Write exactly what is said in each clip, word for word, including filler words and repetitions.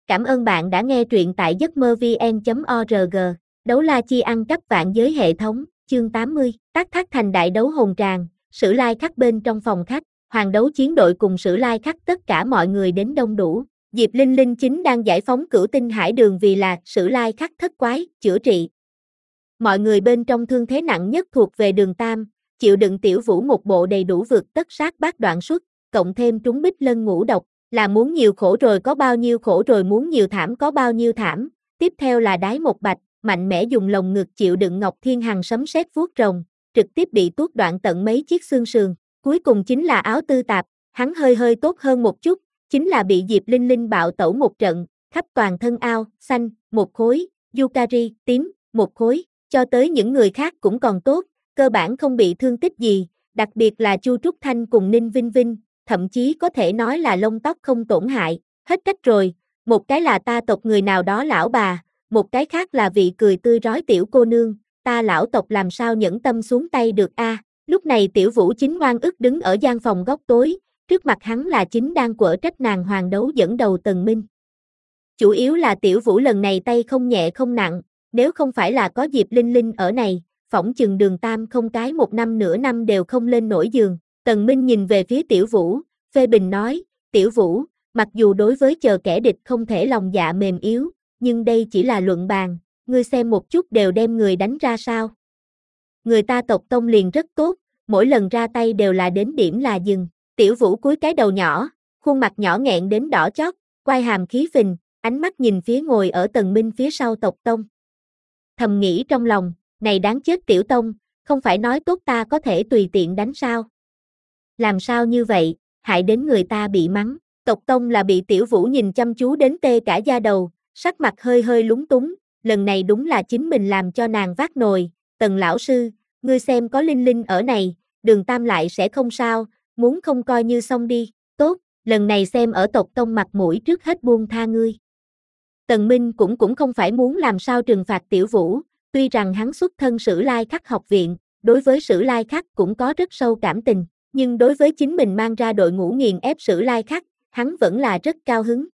Cảm ơn bạn đã nghe truyện tại giấc mơ vn chấm org. Đấu la chi ăn cắp vạn giới hệ thống, chương tám mươi, tác thác thành đại đấu hồn tràng, Sử Lai Khắc bên trong phòng khách, hoàng đấu chiến đội cùng Sử Lai Khắc tất cả mọi người đến đông đủ. Diệp Linh Linh chính đang giải phóng cửu tinh hải đường vì là Sử Lai Khắc thất quái, chữa trị. Mọi người bên trong thương thế nặng nhất thuộc về Đường Tam, chịu đựng Tiểu Vũ một bộ đầy đủ vượt tất sát bát đoạn xuất, cộng thêm trúng bích lân ngũ độc, là muốn nhiều khổ rồi có bao nhiêu khổ rồi muốn nhiều thảm có bao nhiêu thảm. Tiếp theo là Đái Một Bạch, mạnh mẽ dùng lồng ngực chịu đựng Ngọc Thiên Hằng sấm sét vuốt rồng, trực tiếp bị tuốt đoạn tận mấy chiếc xương sườn. Cuối cùng chính là Áo Tư Tạp, hắn hơi hơi tốt hơn một chút, chính là bị Diệp Linh Linh bạo tẩu một trận, khắp toàn thân ao, xanh, một khối, Yukari, tím, một khối, cho tới những người khác cũng còn tốt, cơ bản không bị thương tích gì, đặc biệt là Chu Trúc Thanh cùng Ninh Vinh Vinh, thậm chí có thể nói là lông tóc không tổn hại, hết cách rồi, một cái là ta tộc người nào đó lão bà, một cái khác là vị cười tươi rói tiểu cô nương, ta lão tộc làm sao nhẫn tâm xuống tay được a. Lúc này Tiểu Vũ chính oan ức đứng ở gian phòng góc tối, trước mặt hắn là chính đang quở trách nàng hoàng đấu dẫn đầu Tần Minh. Chủ yếu là Tiểu Vũ lần này tay không nhẹ không nặng, nếu không phải là có Diệp Linh Linh ở này, phỏng chừng Đường Tam không cái một năm nửa năm đều không lên nổi giường. Tần Minh nhìn về phía Tiểu Vũ, phê bình nói, Tiểu Vũ, mặc dù đối với chờ kẻ địch không thể lòng dạ mềm yếu, nhưng đây chỉ là luận bàn, ngươi xem một chút đều đem người đánh ra sao. Người ta tộc tông liền rất tốt, mỗi lần ra tay đều là đến điểm là dừng. Tiểu Vũ cúi cái đầu nhỏ, khuôn mặt nhỏ nghẹn đến đỏ chót, quai hàm khí phình, ánh mắt nhìn phía ngồi ở Tần Minh phía sau tộc tông. Thầm nghĩ trong lòng, này đáng chết Tiểu Tông, không phải nói tốt ta có thể tùy tiện đánh sao? Làm sao như vậy, hại đến người ta bị mắng. Tộc tông là bị Tiểu Vũ nhìn chăm chú đến tê cả da đầu, sắc mặt hơi hơi lúng túng, lần này đúng là chính mình làm cho nàng vác nồi. Tần lão sư, ngươi xem có Linh Linh ở này, Đường Tam lại sẽ không sao, muốn không coi như xong đi, tốt, lần này xem ở tộc tông mặt mũi trước hết buông tha ngươi. Tần Minh cũng cũng không phải muốn làm sao trừng phạt Tiểu Vũ, tuy rằng hắn xuất thân Sử Lai Khắc học viện, đối với Sử Lai Khắc cũng có rất sâu cảm tình, nhưng đối với chính mình mang ra đội ngũ nghiền ép Sử Lai Khắc, hắn vẫn là rất cao hứng.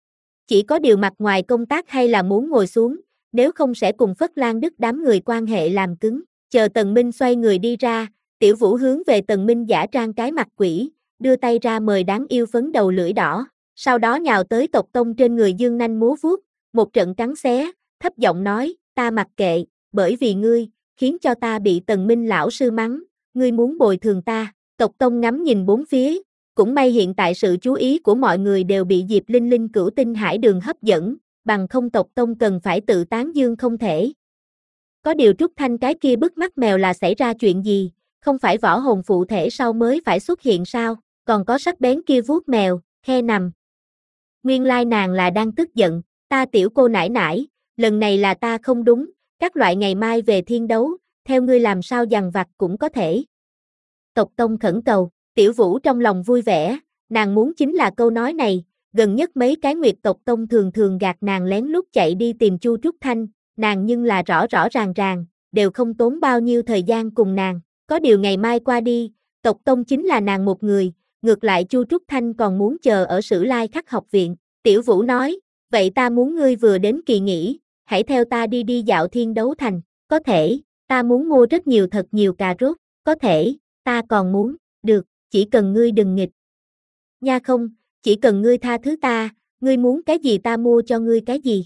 Chỉ có điều mặt ngoài công tác hay là muốn ngồi xuống, nếu không sẽ cùng Phất Lan Đức đám người quan hệ làm cứng. Chờ Tần Minh xoay người đi ra, Tiểu Vũ hướng về Tần Minh giả trang cái mặt quỷ, đưa tay ra mời đáng yêu phấn đầu lưỡi đỏ, sau đó nhào tới tộc tông trên người dương nanh múa vuốt, một trận cắn xé, thấp giọng nói, ta mặc kệ, bởi vì ngươi, khiến cho ta bị Tần Minh lão sư mắng, ngươi muốn bồi thường ta. Tộc tông ngắm nhìn bốn phía, cũng may hiện tại sự chú ý của mọi người đều bị Diệp Linh Linh cửu tinh hải đường hấp dẫn, bằng không tộc tông cần phải tự tán dương không thể. Có điều Trúc Thanh cái kia bức mắt mèo là xảy ra chuyện gì, không phải võ hồn phụ thể sau mới phải xuất hiện sao, còn có sắc bén kia vuốt mèo, khe nằm. Nguyên lai nàng là đang tức giận, ta tiểu cô nãi nãi, lần này là ta không đúng, các loại ngày mai về thiên đấu, theo ngươi làm sao dằn vặt cũng có thể. Tộc tông khẩn cầu, Tiểu Vũ trong lòng vui vẻ, nàng muốn chính là câu nói này, gần nhất mấy cái Nguyệt tộc tông thường thường gạt nàng lén lút chạy đi tìm Chu Trúc Thanh, nàng nhưng là rõ rõ ràng ràng, đều không tốn bao nhiêu thời gian cùng nàng, có điều ngày mai qua đi, tộc tông chính là nàng một người, ngược lại Chu Trúc Thanh còn muốn chờ ở Sử Lai Khắc học viện. Tiểu Vũ nói, vậy ta muốn ngươi vừa đến kỳ nghỉ, hãy theo ta đi đi dạo thiên đấu thành, có thể, ta muốn mua rất nhiều thật nhiều cà rốt, có thể, ta còn muốn, được, chỉ cần ngươi đừng nghịch. Nha không, chỉ cần ngươi tha thứ ta, ngươi muốn cái gì ta mua cho ngươi cái gì.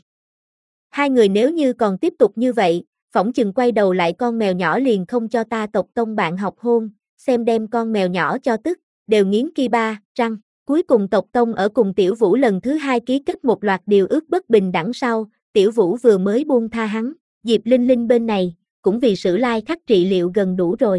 Hai người nếu như còn tiếp tục như vậy, phỏng chừng quay đầu lại con mèo nhỏ liền không cho ta tộc tông bạn học hôn, xem đem con mèo nhỏ cho tức, đều nghiến ki ba, răng. Cuối cùng tộc tông ở cùng Tiểu Vũ lần thứ hai ký kết một loạt điều ước bất bình đẳng sau, Tiểu Vũ vừa mới buông tha hắn, Diệp Linh Linh bên này, cũng vì Sử Lai Khắc trị liệu gần đủ rồi.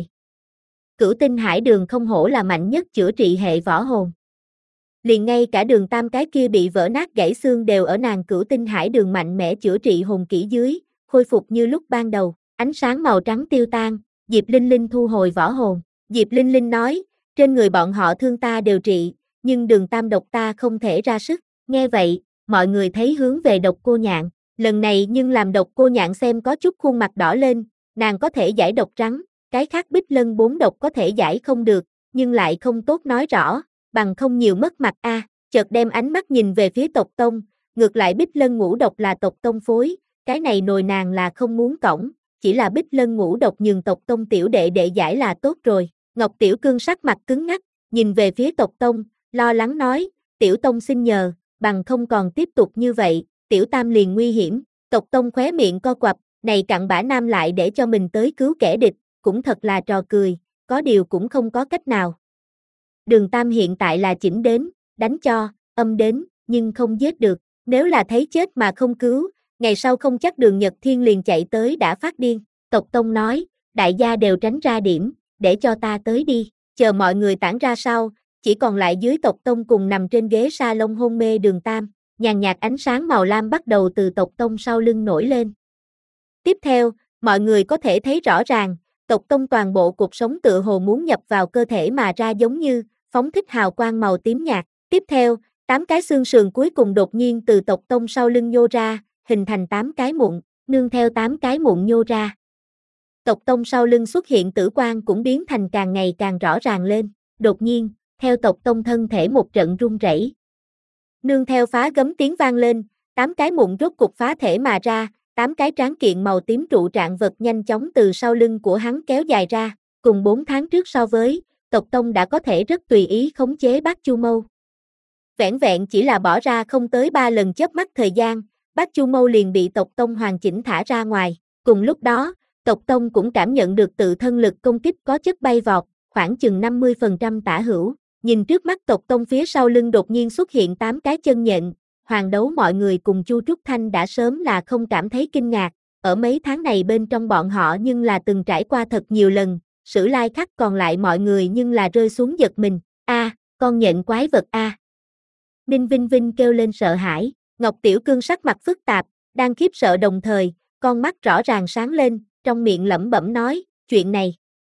Cửu tinh hải đường không hổ là mạnh nhất chữa trị hệ võ hồn. Liền ngay cả Đường Tam cái kia bị vỡ nát gãy xương đều ở nàng cửu tinh hải đường mạnh mẽ chữa trị hồn kỹ dưới, khôi phục như lúc ban đầu, ánh sáng màu trắng tiêu tan, Diệp Linh Linh thu hồi võ hồn. Diệp Linh Linh nói, trên người bọn họ thương ta đều trị, nhưng Đường Tam độc ta không thể ra sức. Nghe vậy, mọi người thấy hướng về Độc Cô Nhạn, lần này nhưng làm Độc Cô Nhạn xem có chút khuôn mặt đỏ lên, nàng có thể giải độc trắng, cái khác bích lân bốn độc có thể giải không được, nhưng lại không tốt nói rõ, bằng không nhiều mất mặt a. Chợt đem ánh mắt nhìn về phía tộc tông, ngược lại Bích Lân ngũ độc là tộc tông phối, cái này nồi nàng là không muốn cõng, chỉ là Bích Lân ngũ độc nhường tộc tông tiểu đệ đệ giải là tốt rồi. Ngọc Tiểu Cương sắc mặt cứng ngắc, nhìn về phía tộc tông, lo lắng nói, tiểu tông xin nhờ, bằng không còn tiếp tục như vậy, tiểu tam liền nguy hiểm. Tộc tông khóe miệng co quặp, này cặn bã nam lại để cho mình tới cứu kẻ địch, cũng thật là trò cười, có điều cũng không có cách nào. Đường Tam hiện tại là chỉnh đến, đánh cho, âm đến, nhưng không giết được, nếu là thấy chết mà không cứu, ngày sau không chắc Đường Nhật Thiên liền chạy tới đã phát điên. Tộc tông nói, đại gia đều tránh ra điểm, để cho ta tới đi, chờ mọi người tản ra sau, chỉ còn lại dưới tộc tông cùng nằm trên ghế sa lông hôn mê Đường Tam, nhàn nhạt ánh sáng màu lam bắt đầu từ tộc tông sau lưng nổi lên. Tiếp theo, mọi người có thể thấy rõ ràng, tộc tông toàn bộ cuộc sống tựa hồ muốn nhập vào cơ thể mà ra giống như, phóng thích hào quang màu tím nhạt. Tiếp theo, tám cái xương sườn cuối cùng đột nhiên từ tộc tông sau lưng nhô ra, hình thành tám cái mụn, nương theo tám cái mụn nhô ra. Tộc tông sau lưng xuất hiện tử quang cũng biến thành càng ngày càng rõ ràng lên, đột nhiên, theo tộc tông thân thể một trận rung rẩy. Nương theo phá gấm tiếng vang lên, tám cái mụn rốt cục phá thể mà ra, tám cái tráng kiện màu tím trụ trạng vật nhanh chóng từ sau lưng của hắn kéo dài ra, cùng bốn tháng trước so với, tộc tông đã có thể rất tùy ý khống chế Bát Chu Mâu. Vẻn vẹn chỉ là bỏ ra không tới ba lần chớp mắt thời gian, Bát Chu Mâu liền bị tộc tông hoàn chỉnh thả ra ngoài, cùng lúc đó, tộc tông cũng cảm nhận được tự thân lực công kích có chất bay vọt, khoảng chừng năm mươi phần trăm tả hữu, nhìn trước mắt tộc tông phía sau lưng đột nhiên xuất hiện tám cái chân nhện, Hoàng Đấu mọi người cùng Chu Trúc Thanh đã sớm là không cảm thấy kinh ngạc, ở mấy tháng này bên trong bọn họ nhưng là từng trải qua thật nhiều lần, Sử Lai Khắc còn lại mọi người nhưng là rơi xuống giật mình, a, à, con nhện quái vật a. À. Ninh Vinh Vinh kêu lên sợ hãi, Ngọc Tiểu Cương sắc mặt phức tạp, đang khiếp sợ đồng thời, con mắt rõ ràng sáng lên, trong miệng lẩm bẩm nói, chuyện này.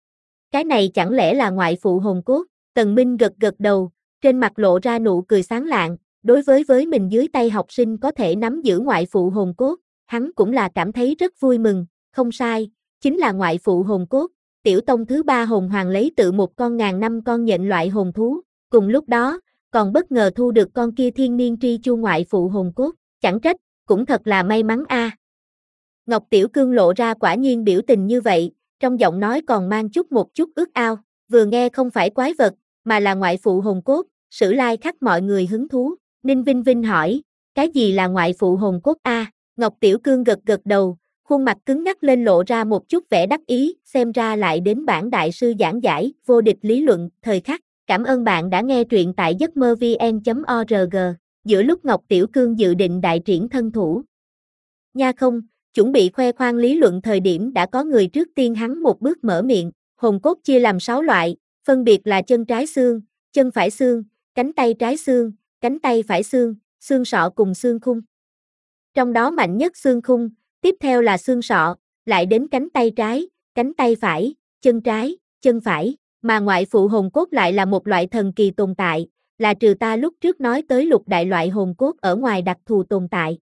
Cái này chẳng lẽ là ngoại phụ hồn cốt? Tần Minh gật gật đầu, trên mặt lộ ra nụ cười sáng lạng, đối với với mình dưới tay học sinh có thể nắm giữ ngoại phụ hồn cốt, hắn cũng là cảm thấy rất vui mừng, không sai, chính là ngoại phụ hồn cốt. Tiểu tông thứ ba hồn hoàng lấy tự một con ngàn năm con nhện loại hồn thú, cùng lúc đó, còn bất ngờ thu được con kia thiên niên tri chu ngoại phụ hồn cốt, chẳng trách, cũng thật là may mắn a. À. Ngọc Tiểu Cương lộ ra quả nhiên biểu tình như vậy, trong giọng nói còn mang chút một chút ước ao, vừa nghe không phải quái vật, mà là ngoại phụ hồn cốt, Sử Lai Khắc mọi người hứng thú. Ninh Vinh Vinh hỏi, cái gì là ngoại phụ hồn cốt a? À? Ngọc Tiểu Cương gật gật đầu, khuôn mặt cứng ngắc lên lộ ra một chút vẻ đắc ý, xem ra lại đến bản đại sư giảng giải, vô địch lý luận, thời khắc. Cảm ơn bạn đã nghe truyện tại giấc mơ vn chấm org. Giữa lúc Ngọc Tiểu Cương dự định đại triển thân thủ. Nha không, chuẩn bị khoe khoang lý luận thời điểm đã có người trước tiên hắn một bước mở miệng, hồn cốt chia làm sáu loại, phân biệt là chân trái xương, chân phải xương, cánh tay trái xương, cánh tay phải xương, xương sọ cùng xương khung. Trong đó mạnh nhất xương khung, tiếp theo là xương sọ, lại đến cánh tay trái, cánh tay phải, chân trái, chân phải, mà ngoại phụ hồn cốt lại là một loại thần kỳ tồn tại, là trừ ta lúc trước nói tới lục đại loại hồn cốt ở ngoài đặc thù tồn tại.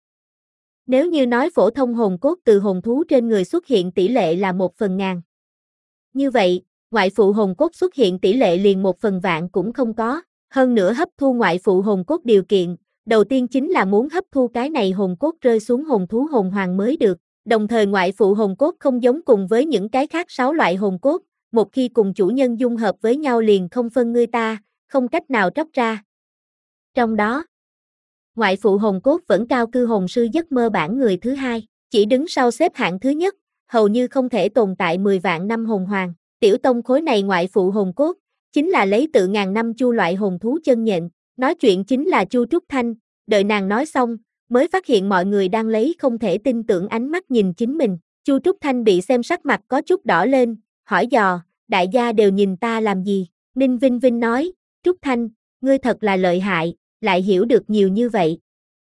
Nếu như nói phổ thông hồn cốt từ hồn thú trên người xuất hiện tỷ lệ là một phần ngàn. Như vậy, ngoại phụ hồn cốt xuất hiện tỷ lệ liền một phần vạn cũng không có. Hơn nữa hấp thu ngoại phụ hồn cốt điều kiện, đầu tiên chính là muốn hấp thu cái này hồn cốt rơi xuống hồn thú hồn hoàng mới được. Đồng thời ngoại phụ hồn cốt không giống cùng với những cái khác sáu loại hồn cốt, một khi cùng chủ nhân dung hợp với nhau liền không phân ngươi ta, không cách nào tróc ra. Trong đó, ngoại phụ hồn cốt vẫn cao cư hồn sư giấc mơ bản người thứ hai, chỉ đứng sau xếp hạng thứ nhất, hầu như không thể tồn tại mười vạn năm hồn hoàng. Tiểu tông khối này ngoại phụ hồn cốt, chính là lấy tự ngàn năm chu loại hồn thú chân nhện, nói chuyện chính là Chu Trúc Thanh, đợi nàng nói xong, mới phát hiện mọi người đang lấy không thể tin tưởng ánh mắt nhìn chính mình. Chu Trúc Thanh bị xem sắc mặt có chút đỏ lên, hỏi dò, đại gia đều nhìn ta làm gì? Ninh Vinh Vinh nói, Trúc Thanh, ngươi thật là lợi hại, lại hiểu được nhiều như vậy.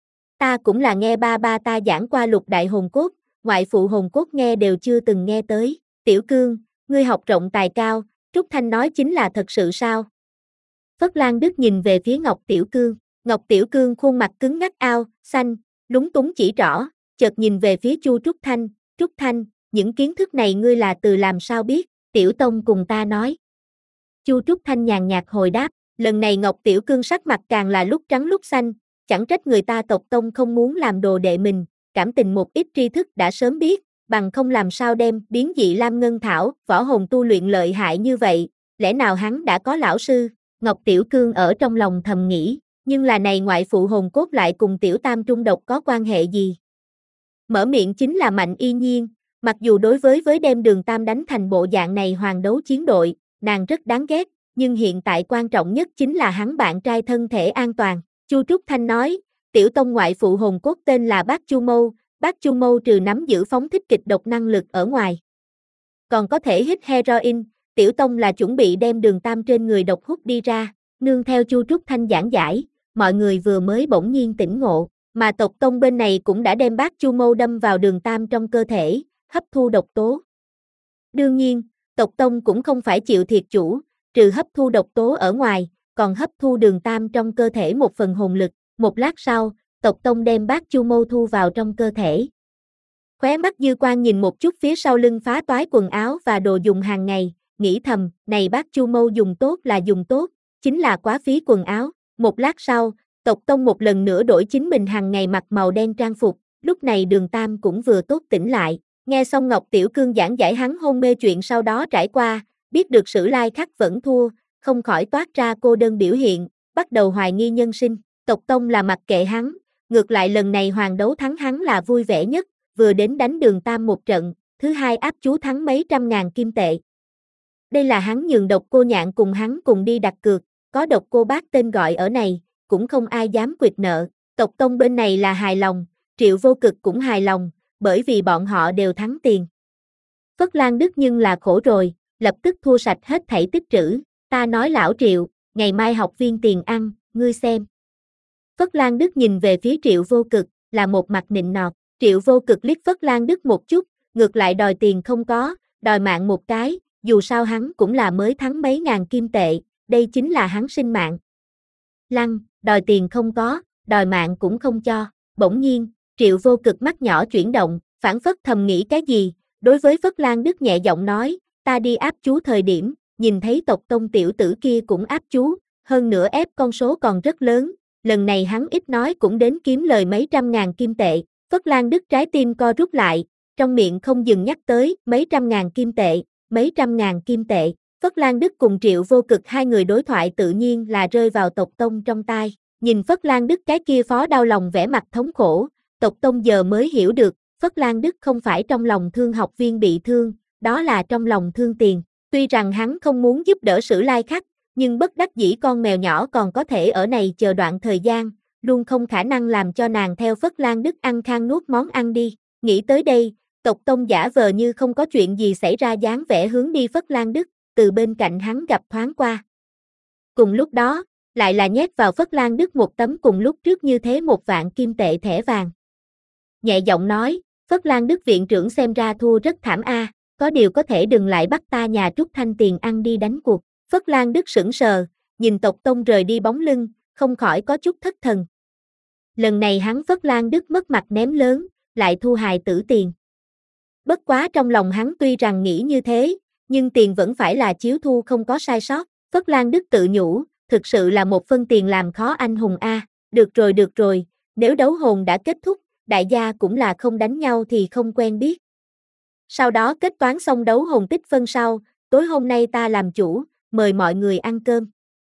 Ta cũng là nghe ba ba ta giảng qua lục đại hồn cốt, ngoại phụ hồn cốt nghe đều chưa từng nghe tới. Tiểu Cương, ngươi học rộng tài cao, Trúc Thanh nói chính là thật sự sao? Phất Lan Đức nhìn về phía Ngọc Tiểu Cương, Ngọc Tiểu Cương khuôn mặt cứng ngắc ao, xanh, lúng túng chỉ trỏ, chợt nhìn về phía Chu Trúc Thanh, Trúc Thanh, những kiến thức này ngươi là từ làm sao biết? Tiểu Tông cùng ta nói. Chu Trúc Thanh nhàn nhạt hồi đáp, lần này Ngọc Tiểu Cương sắc mặt càng là lúc trắng lúc xanh, chẳng trách người ta tộc tông không muốn làm đồ đệ mình, cảm tình một ít tri thức đã sớm biết, bằng không làm sao đem biến dị lam ngân thảo, võ hồn tu luyện lợi hại như vậy, lẽ nào hắn đã có lão sư? Ngọc Tiểu Cương ở trong lòng thầm nghĩ, nhưng là này ngoại phụ hồn cốt lại cùng tiểu tam trung độc có quan hệ gì? Mở miệng chính là Mạnh Y Nhiên, mặc dù đối với với đem Đường Tam đánh thành bộ dạng này hoàng đấu chiến đội, nàng rất đáng ghét, nhưng hiện tại quan trọng nhất chính là hắn bạn trai thân thể an toàn. Chu Trúc Thanh nói, tiểu tông ngoại phụ hồn cốt tên là Bác Chu Mâu, Bác Chu Mâu trừ nắm giữ phóng thích kịch độc năng lực ở ngoài, còn có thể hít heroin, tiểu tông là chuẩn bị đem Đường Tam trên người độc hút đi ra, nương theo Chu Trúc Thanh giảng giải, mọi người vừa mới bỗng nhiên tỉnh ngộ, mà tộc tông bên này cũng đã đem Bác Chu Mâu đâm vào Đường Tam trong cơ thể, hấp thu độc tố. Đương nhiên, tộc tông cũng không phải chịu thiệt chủ, trừ hấp thu độc tố ở ngoài, còn hấp thu Đường Tam trong cơ thể một phần hồn lực, một lát sau, tộc tông đem Bác Chu Mâu thu vào trong cơ thể. Khóe mắt dư quan nhìn một chút phía sau lưng phá toái quần áo và đồ dùng hàng ngày, nghĩ thầm, này Bác Chu Mâu dùng tốt là dùng tốt, chính là quá phí quần áo. Một lát sau, tộc tông một lần nữa đổi chính mình hàng ngày mặc màu đen trang phục, lúc này Đường Tam cũng vừa tốt tỉnh lại, nghe xong Ngọc Tiểu Cương giảng giải hắn hôn mê chuyện sau đó trải qua, biết được Sử Lai Khắc vẫn thua, không khỏi toát ra cô đơn biểu hiện, bắt đầu hoài nghi nhân sinh, tộc tông là mặc kệ hắn, ngược lại lần này hoàng đấu thắng hắn là vui vẻ nhất, vừa đến đánh Đường Tam một trận, thứ hai áp chú thắng mấy trăm ngàn kim tệ. Đây là hắn nhường Độc Cô Nhạn cùng hắn cùng đi đặt cược, có Độc Cô Bác tên gọi ở này, cũng không ai dám quỵt nợ, tộc tông bên này là hài lòng, Triệu Vô Cực cũng hài lòng, bởi vì bọn họ đều thắng tiền. Phất Lan Đức nhưng là khổ rồi, lập tức thua sạch hết thảy tích trữ, ta nói lão Triệu, ngày mai học viên tiền ăn, ngươi xem. Phất Lan Đức nhìn về phía Triệu Vô Cực, là một mặt nịnh nọt, Triệu Vô Cực liếc Phất Lan Đức một chút, ngược lại đòi tiền không có, đòi mạng một cái, dù sao hắn cũng là mới thắng mấy ngàn kim tệ, đây chính là hắn sinh mạng. Lăng, đòi tiền không có, đòi mạng cũng không cho, bỗng nhiên, Triệu Vô Cực mắt nhỏ chuyển động, phản phất thầm nghĩ cái gì, đối với Phất Lan Đức nhẹ giọng nói, ta đi áp chú thời điểm, nhìn thấy tộc tông tiểu tử kia cũng áp chú, hơn nữa ép con số còn rất lớn, lần này hắn ít nói cũng đến kiếm lời mấy trăm ngàn kim tệ, Phất Lan Đức trái tim co rút lại, trong miệng không dừng nhắc tới mấy trăm ngàn kim tệ, mấy trăm ngàn kim tệ. Phất Lan Đức cùng Triệu Vô Cực hai người đối thoại tự nhiên là rơi vào tộc tông trong tai, nhìn Phất Lan Đức cái kia phó đau lòng vẻ mặt thống khổ, tộc tông giờ mới hiểu được, Phất Lan Đức không phải trong lòng thương học viên bị thương, đó là trong lòng thương tiền, tuy rằng hắn không muốn giúp đỡ Sử Lai Khắc, nhưng bất đắc dĩ con mèo nhỏ còn có thể ở này chờ đoạn thời gian, luôn không khả năng làm cho nàng theo Phất Lan Đức ăn khang nuốt món ăn đi, nghĩ tới đây, tộc tông giả vờ như không có chuyện gì xảy ra dáng vẻ hướng đi Phất Lan Đức, từ bên cạnh hắn gặp thoáng qua. Cùng lúc đó, lại là nhét vào Phất Lan Đức một tấm cùng lúc trước như thế một vạn kim tệ thẻ vàng. Nhẹ giọng nói, Phất Lan Đức viện trưởng xem ra thua rất thảm a, à, có điều có thể đừng lại bắt ta nhà Trúc Thanh tiền ăn đi đánh cuộc. Phất Lan Đức sững sờ, nhìn tộc tông rời đi bóng lưng, không khỏi có chút thất thần. Lần này hắn Phất Lan Đức mất mặt ném lớn, lại thu hài tử tiền. Bất quá trong lòng hắn tuy rằng nghĩ như thế, nhưng tiền vẫn phải là chiếu thu không có sai sót. Phất Lan Đức tự nhủ, thực sự là một phân tiền làm khó anh hùng a. Được rồi được rồi, nếu đấu hồn đã kết thúc, đại gia cũng là không đánh nhau thì không quen biết. Sau đó kết toán xong đấu hồn tích phân sau, tối hôm nay ta làm chủ, mời mọi người ăn cơm.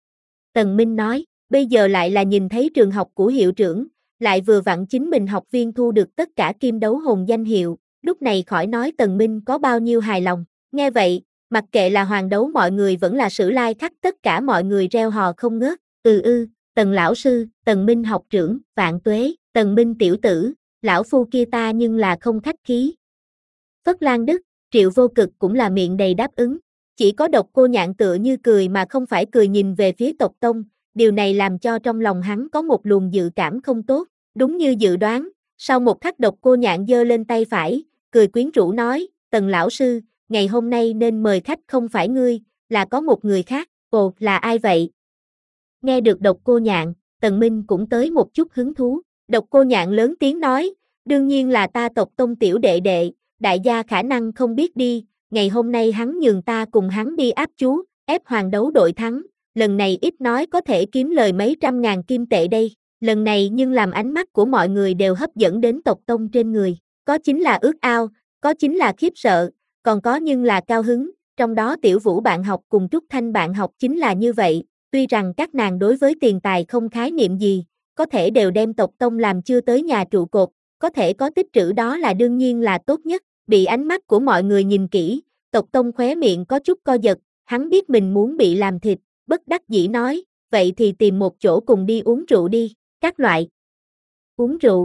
Tần Minh nói, bây giờ lại là nhìn thấy trường học của hiệu trưởng, lại vừa vặn chính mình học viên thu được tất cả kim đấu hồn danh hiệu, lúc này khỏi nói Tần Minh có bao nhiêu hài lòng. Nghe vậy, mặc kệ là hoàng đấu mọi người vẫn là Sử Lai Khắc tất cả mọi người reo hò không ngớt, ừ ư, Tần lão sư, Tần Minh học trưởng, vạn tuế, Tần Minh tiểu tử, lão phu kia ta nhưng là không khách khí. Phất Lan Đức, Triệu Vô Cực cũng là miệng đầy đáp ứng, chỉ có Độc Cô Nhạn tựa như cười mà không phải cười nhìn về phía tộc tông, điều này làm cho trong lòng hắn có một luồng dự cảm không tốt, đúng như dự đoán, sau một khắc Độc Cô Nhạn giơ lên tay phải, cười quyến rũ nói, Tần lão sư, ngày hôm nay nên mời khách không phải ngươi, là có một người khác, ồ, là ai vậy? Nghe được Độc Cô Nhạn, Tần Minh cũng tới một chút hứng thú, Độc Cô Nhạn lớn tiếng nói, đương nhiên là ta tộc tông tiểu đệ đệ, đại gia khả năng không biết đi, ngày hôm nay hắn nhường ta cùng hắn đi áp chú, ép hoàng đấu đội thắng, lần này ít nói có thể kiếm lời mấy trăm ngàn kim tệ đây, Lần này nhưng làm ánh mắt của mọi người đều hấp dẫn đến tộc tông trên người, có chính là ước ao, có chính là khiếp sợ, còn có nhưng là cao hứng, trong đó Tiểu Vũ bạn học cùng Trúc Thanh bạn học chính là như vậy, tuy rằng các nàng đối với tiền tài không khái niệm gì, có thể đều đem tộc tông làm chưa tới nhà trụ cột, có thể có tích trữ đó là đương nhiên là tốt nhất, bị ánh mắt của mọi người nhìn kỹ, tộc tông khóe miệng có chút co giật, hắn biết mình muốn bị làm thịt, bất đắc dĩ nói, vậy thì tìm một chỗ cùng đi uống rượu đi, các loại. Uống rượu.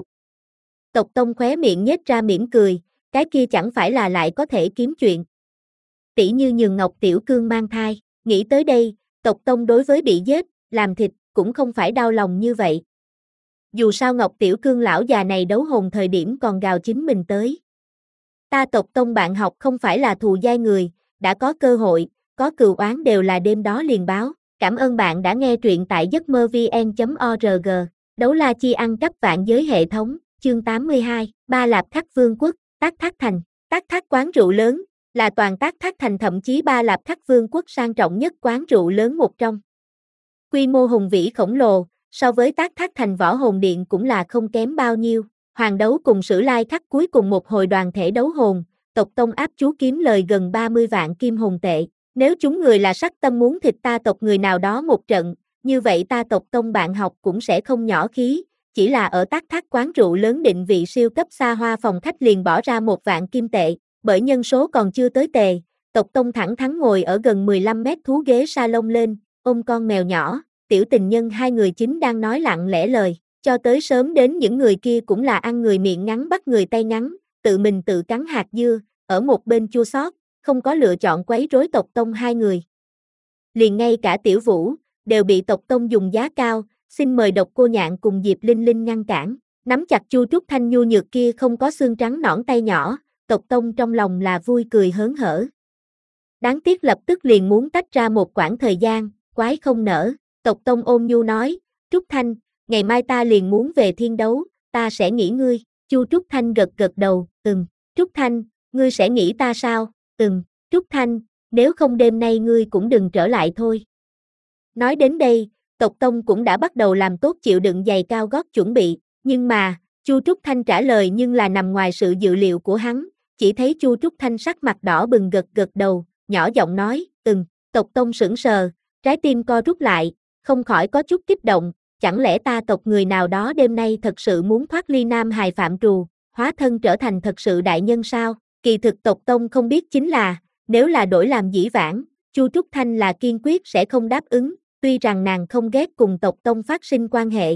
Tộc tông khóe miệng nhếch ra mỉm cười, cái kia chẳng phải là lại có thể kiếm chuyện. Tỷ như nhường Ngọc Tiểu Cương mang thai, nghĩ tới đây, tộc tông đối với bị giết, làm thịt, cũng không phải đau lòng như vậy. Dù sao Ngọc Tiểu Cương lão già này đấu hồn thời điểm còn gào chính mình tới. Ta tộc tông bạn học không phải là thù dai người, đã có cơ hội, có cừu oán đều là đêm đó liền báo. Cảm ơn bạn đã nghe truyện tại giấc mơ vn chấm org. Đấu la chi ăn cắp vạn giới hệ thống, chương tám mươi hai, Ba Lạp Thác Vương quốc, Tác Thác Thành. Tác Thác quán rượu lớn, là toàn Tác Thác Thành thậm chí Ba Lạp Thác Vương quốc sang trọng nhất quán rượu lớn một trong. Quy mô hùng vĩ khổng lồ, so với Tác Thác Thành Võ Hồn Điện cũng là không kém bao nhiêu. Hoàng đấu cùng Sử Lai Khắc cuối cùng một hồi đoàn thể đấu hồn, tộc tông áp chú kiếm lời gần ba mươi vạn kim hồn tệ. Nếu chúng người là sắc tâm muốn thịt ta tộc người nào đó một trận, như vậy ta tộc tông bạn học cũng sẽ không nhỏ khí, chỉ là ở Tác Thác quán rượu lớn định vị siêu cấp xa hoa phòng khách liền bỏ ra một vạn kim tệ, bởi nhân số còn chưa tới tề, tộc tông thẳng thắn ngồi ở gần mười lăm mét thú ghế salon lên, ôm con mèo nhỏ, tiểu tình nhân hai người chính đang nói lặng lẽ lời, cho tới sớm đến những người kia cũng là ăn người miệng ngắn bắt người tay ngắn, tự mình tự cắn hạt dưa, ở một bên chua xót, không có lựa chọn quấy rối tộc tông hai người. Liền ngay cả Tiểu Vũ, đều bị tộc tông dùng giá cao, xin mời Độc Cô Nhạn cùng Diệp Linh Linh ngăn cản, nắm chặt Chu Trúc Thanh nhu nhược kia không có xương trắng nõn tay nhỏ, tộc tông trong lòng là vui cười hớn hở. Đáng tiếc lập tức liền muốn tách ra một quãng thời gian, quái không nở, tộc tông ôn nhu nói, Trúc Thanh, ngày mai ta liền muốn về thiên đấu, ta sẽ nghỉ ngươi, Chu Trúc Thanh gật gật đầu, ừm, Trúc Thanh, ngươi sẽ nghỉ ta sao, ừm, Trúc Thanh, nếu không đêm nay ngươi cũng đừng trở lại thôi. Nói đến đây, tộc tông cũng đã bắt đầu làm tốt chịu đựng giày cao gót chuẩn bị, nhưng mà, Chu Trúc Thanh trả lời nhưng là nằm ngoài sự dự liệu của hắn, chỉ thấy Chu Trúc Thanh sắc mặt đỏ bừng gật gật đầu, nhỏ giọng nói, ừm, tộc tông sững sờ, trái tim co rút lại, không khỏi có chút kích động, chẳng lẽ ta tộc người nào đó đêm nay thật sự muốn thoát ly Nam Hài phạm trù, hóa thân trở thành thật sự đại nhân sao, kỳ thực tộc tông không biết chính là, nếu là đổi làm dĩ vãng, Chu Trúc Thanh là kiên quyết sẽ không đáp ứng, tuy rằng nàng không ghét cùng tộc tông phát sinh quan hệ.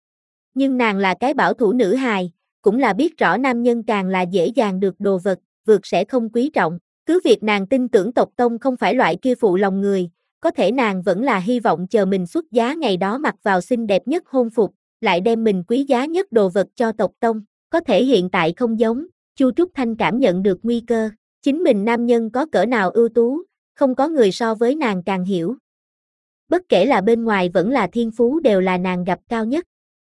Nhưng nàng là cái bảo thủ nữ hài, cũng là biết rõ nam nhân càng là dễ dàng được đồ vật, vượt sẽ không quý trọng, cứ việc nàng tin tưởng tộc tông không phải loại kia phụ lòng người, có thể nàng vẫn là hy vọng chờ mình xuất giá ngày đó mặc vào xinh đẹp nhất hôn phục, lại đem mình quý giá nhất đồ vật cho tộc tông, có thể hiện tại không giống, Chu Trúc Thanh cảm nhận được nguy cơ, chính mình nam nhân có cỡ nào ưu tú, không có người so với nàng càng hiểu. Bất kể là bên ngoài vẫn là thiên phú đều là nàng gặp cao nhất.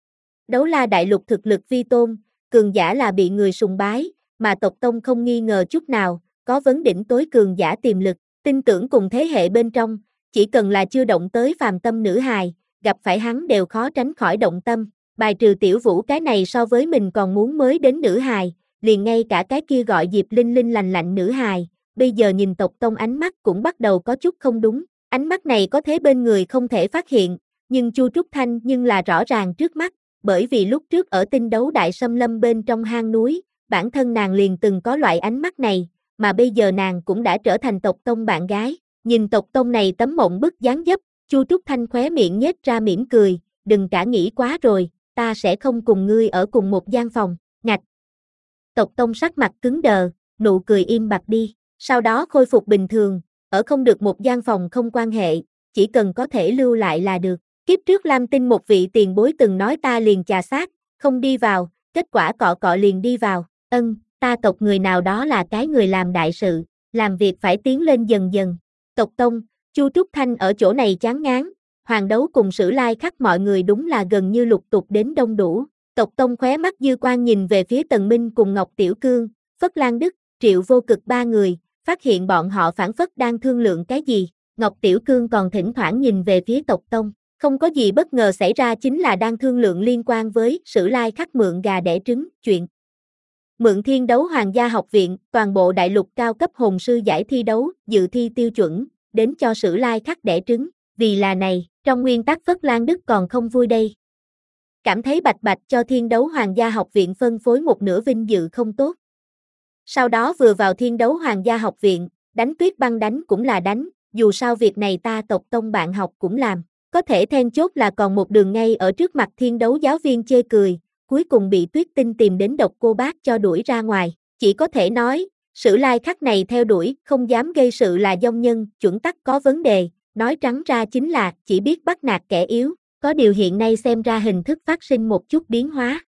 Đấu la đại lục thực lực vi tôn, cường giả là bị người sùng bái, mà tộc tông không nghi ngờ chút nào, có vấn đỉnh tối cường giả tiềm lực, tin tưởng cùng thế hệ bên trong, chỉ cần là chưa động tới phàm tâm nữ hài, gặp phải hắn đều khó tránh khỏi động tâm, bài trừ Tiểu Vũ cái này so với mình còn muốn mới đến nữ hài, liền ngay cả cái kia gọi Diệp Linh Linh lành lạnh nữ hài, bây giờ nhìn tộc tông ánh mắt cũng bắt đầu có chút không đúng, ánh mắt này có thế bên người không thể phát hiện, nhưng Chu Trúc Thanh nhưng là rõ ràng trước mắt, bởi vì lúc trước ở tinh đấu đại xâm lâm bên trong hang núi, bản thân nàng liền từng có loại ánh mắt này, mà bây giờ nàng cũng đã trở thành tộc tông bạn gái, nhìn tộc tông này tấm mộng bức dáng dấp, Chu Trúc Thanh khóe miệng nhếch ra mỉm cười, đừng cả nghĩ quá rồi, ta sẽ không cùng ngươi ở cùng một gian phòng, ngạch. Tộc tông sắc mặt cứng đờ, nụ cười im bặt đi, sau đó khôi phục bình thường, ở không được một gian phòng không quan hệ, chỉ cần có thể lưu lại là được. Kiếp trước Lam Tinh một vị tiền bối từng nói ta liền chà sát, không đi vào, kết quả cọ cọ liền đi vào, ân, ta tộc người nào đó là cái người làm đại sự, làm việc phải tiến lên dần dần. Tộc tông, Chu Trúc Thanh ở chỗ này chán ngán, Hoàng đấu cùng Sử Lai Khắc mọi người đúng là gần như lục tục đến đông đủ. Tộc tông khóe mắt dư quan nhìn về phía Tần Minh cùng Ngọc Tiểu Cương, Phất Lan Đức, Triệu Vô Cực ba người, phát hiện bọn họ phản phất đang thương lượng cái gì. Ngọc Tiểu Cương còn thỉnh thoảng nhìn về phía tộc tông, Không có gì bất ngờ xảy ra chính là đang thương lượng liên quan với Sử Lai Khắc mượn gà đẻ trứng, chuyện mượn Thiên Đấu Hoàng gia học viện, toàn bộ đại lục cao cấp hồn sư giải thi đấu, dự thi tiêu chuẩn, đến cho Sử Lai Khắc đẻ trứng, vì là này, trong nguyên tắc Phất Lan Đức còn không vui đây. Cảm thấy bạch bạch cho Thiên Đấu Hoàng gia học viện phân phối một nửa vinh dự không tốt. Sau đó vừa vào Thiên Đấu Hoàng gia học viện, đánh Tuyết Băng đánh cũng là đánh, dù sao việc này ta tộc tông bạn học cũng làm. Có thể then chốt là còn một đường ngay ở trước mặt thiên đấu giáo viên chê cười, cuối cùng bị Tuyết Tinh tìm đến Độc Cô Bác cho đuổi ra ngoài. Chỉ có thể nói, Sử Lai Khắc này theo đuổi, không dám gây sự là dông nhân, chuẩn tắc có vấn đề, nói trắng ra chính là chỉ biết bắt nạt kẻ yếu, có điều hiện nay xem ra hình thức phát sinh một chút biến hóa.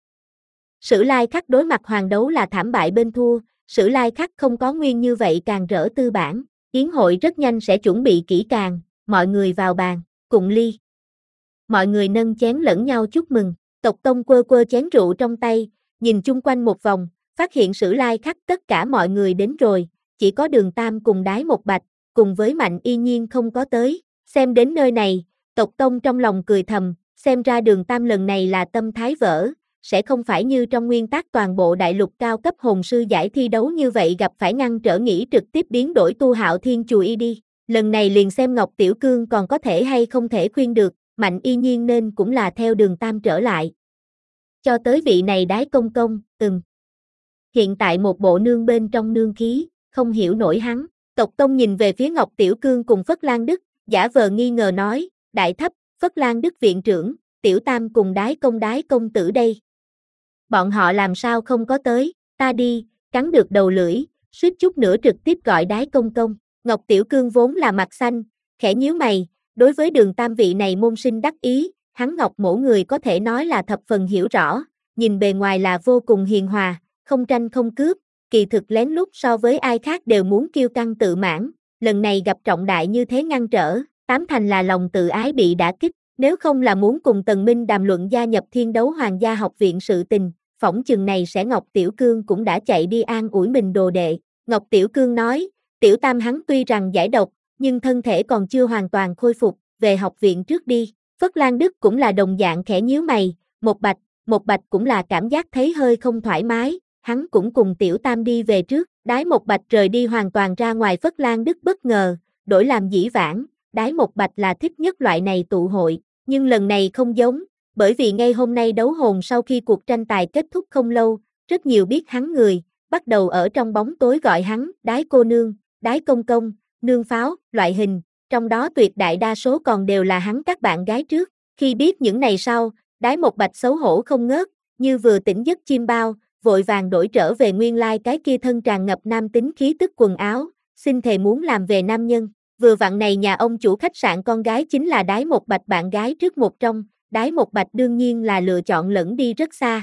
Sử Lai Khắc đối mặt hoàng đấu là thảm bại bên thua, Sử Lai Khắc không có nguyên như vậy càng rỡ tư bản, yến hội rất nhanh sẽ chuẩn bị kỹ càng, mọi người vào bàn. Cùng ly. Mọi người nâng chén lẫn nhau chúc mừng, tộc tông quơ quơ chén rượu trong tay, nhìn chung quanh một vòng, phát hiện Sử Lai Khắc tất cả mọi người đến rồi, chỉ có Đường Tam cùng Đái Một Bạch, cùng với Mạnh Y Nhiên không có tới, xem đến nơi này, tộc tông trong lòng cười thầm, xem ra Đường Tam lần này là tâm thái vỡ, sẽ không phải như trong nguyên tắc toàn bộ đại lục cao cấp hồn sư giải thi đấu như vậy gặp phải ngăn trở nghĩ trực tiếp biến đổi tu Hạo Thiên chùa y đi. Lần này liền xem Ngọc Tiểu Cương còn có thể hay không thể khuyên được, Mạnh Y Nhiên nên cũng là theo Đường Tam trở lại. Cho tới vị này Đái công công, ừm. Hiện tại một bộ nương bên trong nương khí, không hiểu nổi hắn. Tộc Tông nhìn về phía Ngọc Tiểu Cương cùng Phất Lan Đức, giả vờ nghi ngờ nói, đại thấp, Phất Lan Đức viện trưởng, Tiểu Tam cùng Đái công Đái công tử đây. Bọn họ làm sao không có tới, ta đi, cắn được đầu lưỡi, suýt chút nữa trực tiếp gọi Đái công công. Ngọc Tiểu Cương vốn là mặt xanh, khẽ nhíu mày, đối với Đường Tam vị này môn sinh đắc ý, hắn Ngọc mỗ người có thể nói là thập phần hiểu rõ, nhìn bề ngoài là vô cùng hiền hòa, không tranh không cướp, kỳ thực lén lút so với ai khác đều muốn kiêu căng tự mãn, lần này gặp trọng đại như thế ngăn trở, tám thành là lòng tự ái bị đả kích, nếu không là muốn cùng Tần Minh đàm luận gia nhập Thiên Đấu Hoàng gia học viện sự tình, phỏng chừng này sẽ Ngọc Tiểu Cương cũng đã chạy đi an ủi mình đồ đệ. Ngọc Tiểu Cương nói, Tiểu Tam hắn tuy rằng giải độc, nhưng thân thể còn chưa hoàn toàn khôi phục, về học viện trước đi. Phất Lan Đức cũng là đồng dạng khẽ nhíu mày, một bạch, một bạch cũng là cảm giác thấy hơi không thoải mái, hắn cũng cùng Tiểu Tam đi về trước, Đái Một Bạch rời đi hoàn toàn ra ngoài Phất Lan Đức bất ngờ, đổi làm dĩ vãng, Đái Một Bạch là thích nhất loại này tụ hội, nhưng lần này không giống, bởi vì ngay hôm nay đấu hồn sau khi cuộc tranh tài kết thúc không lâu, rất nhiều biết hắn người, bắt đầu ở trong bóng tối gọi hắn, Đái cô nương, Đái công công, nương pháo, loại hình, trong đó tuyệt đại đa số còn đều là hắn các bạn gái trước, khi biết những này sau, Đái Một Bạch xấu hổ không ngớt, như vừa tỉnh giấc chim bao, vội vàng đổi trở về nguyên lai cái kia thân tràn ngập nam tính khí tức quần áo, xin thề muốn làm về nam nhân, vừa vặn này nhà ông chủ khách sạn con gái chính là Đái Một Bạch bạn gái trước một trong, Đái Một Bạch đương nhiên là lựa chọn lẫn đi rất xa.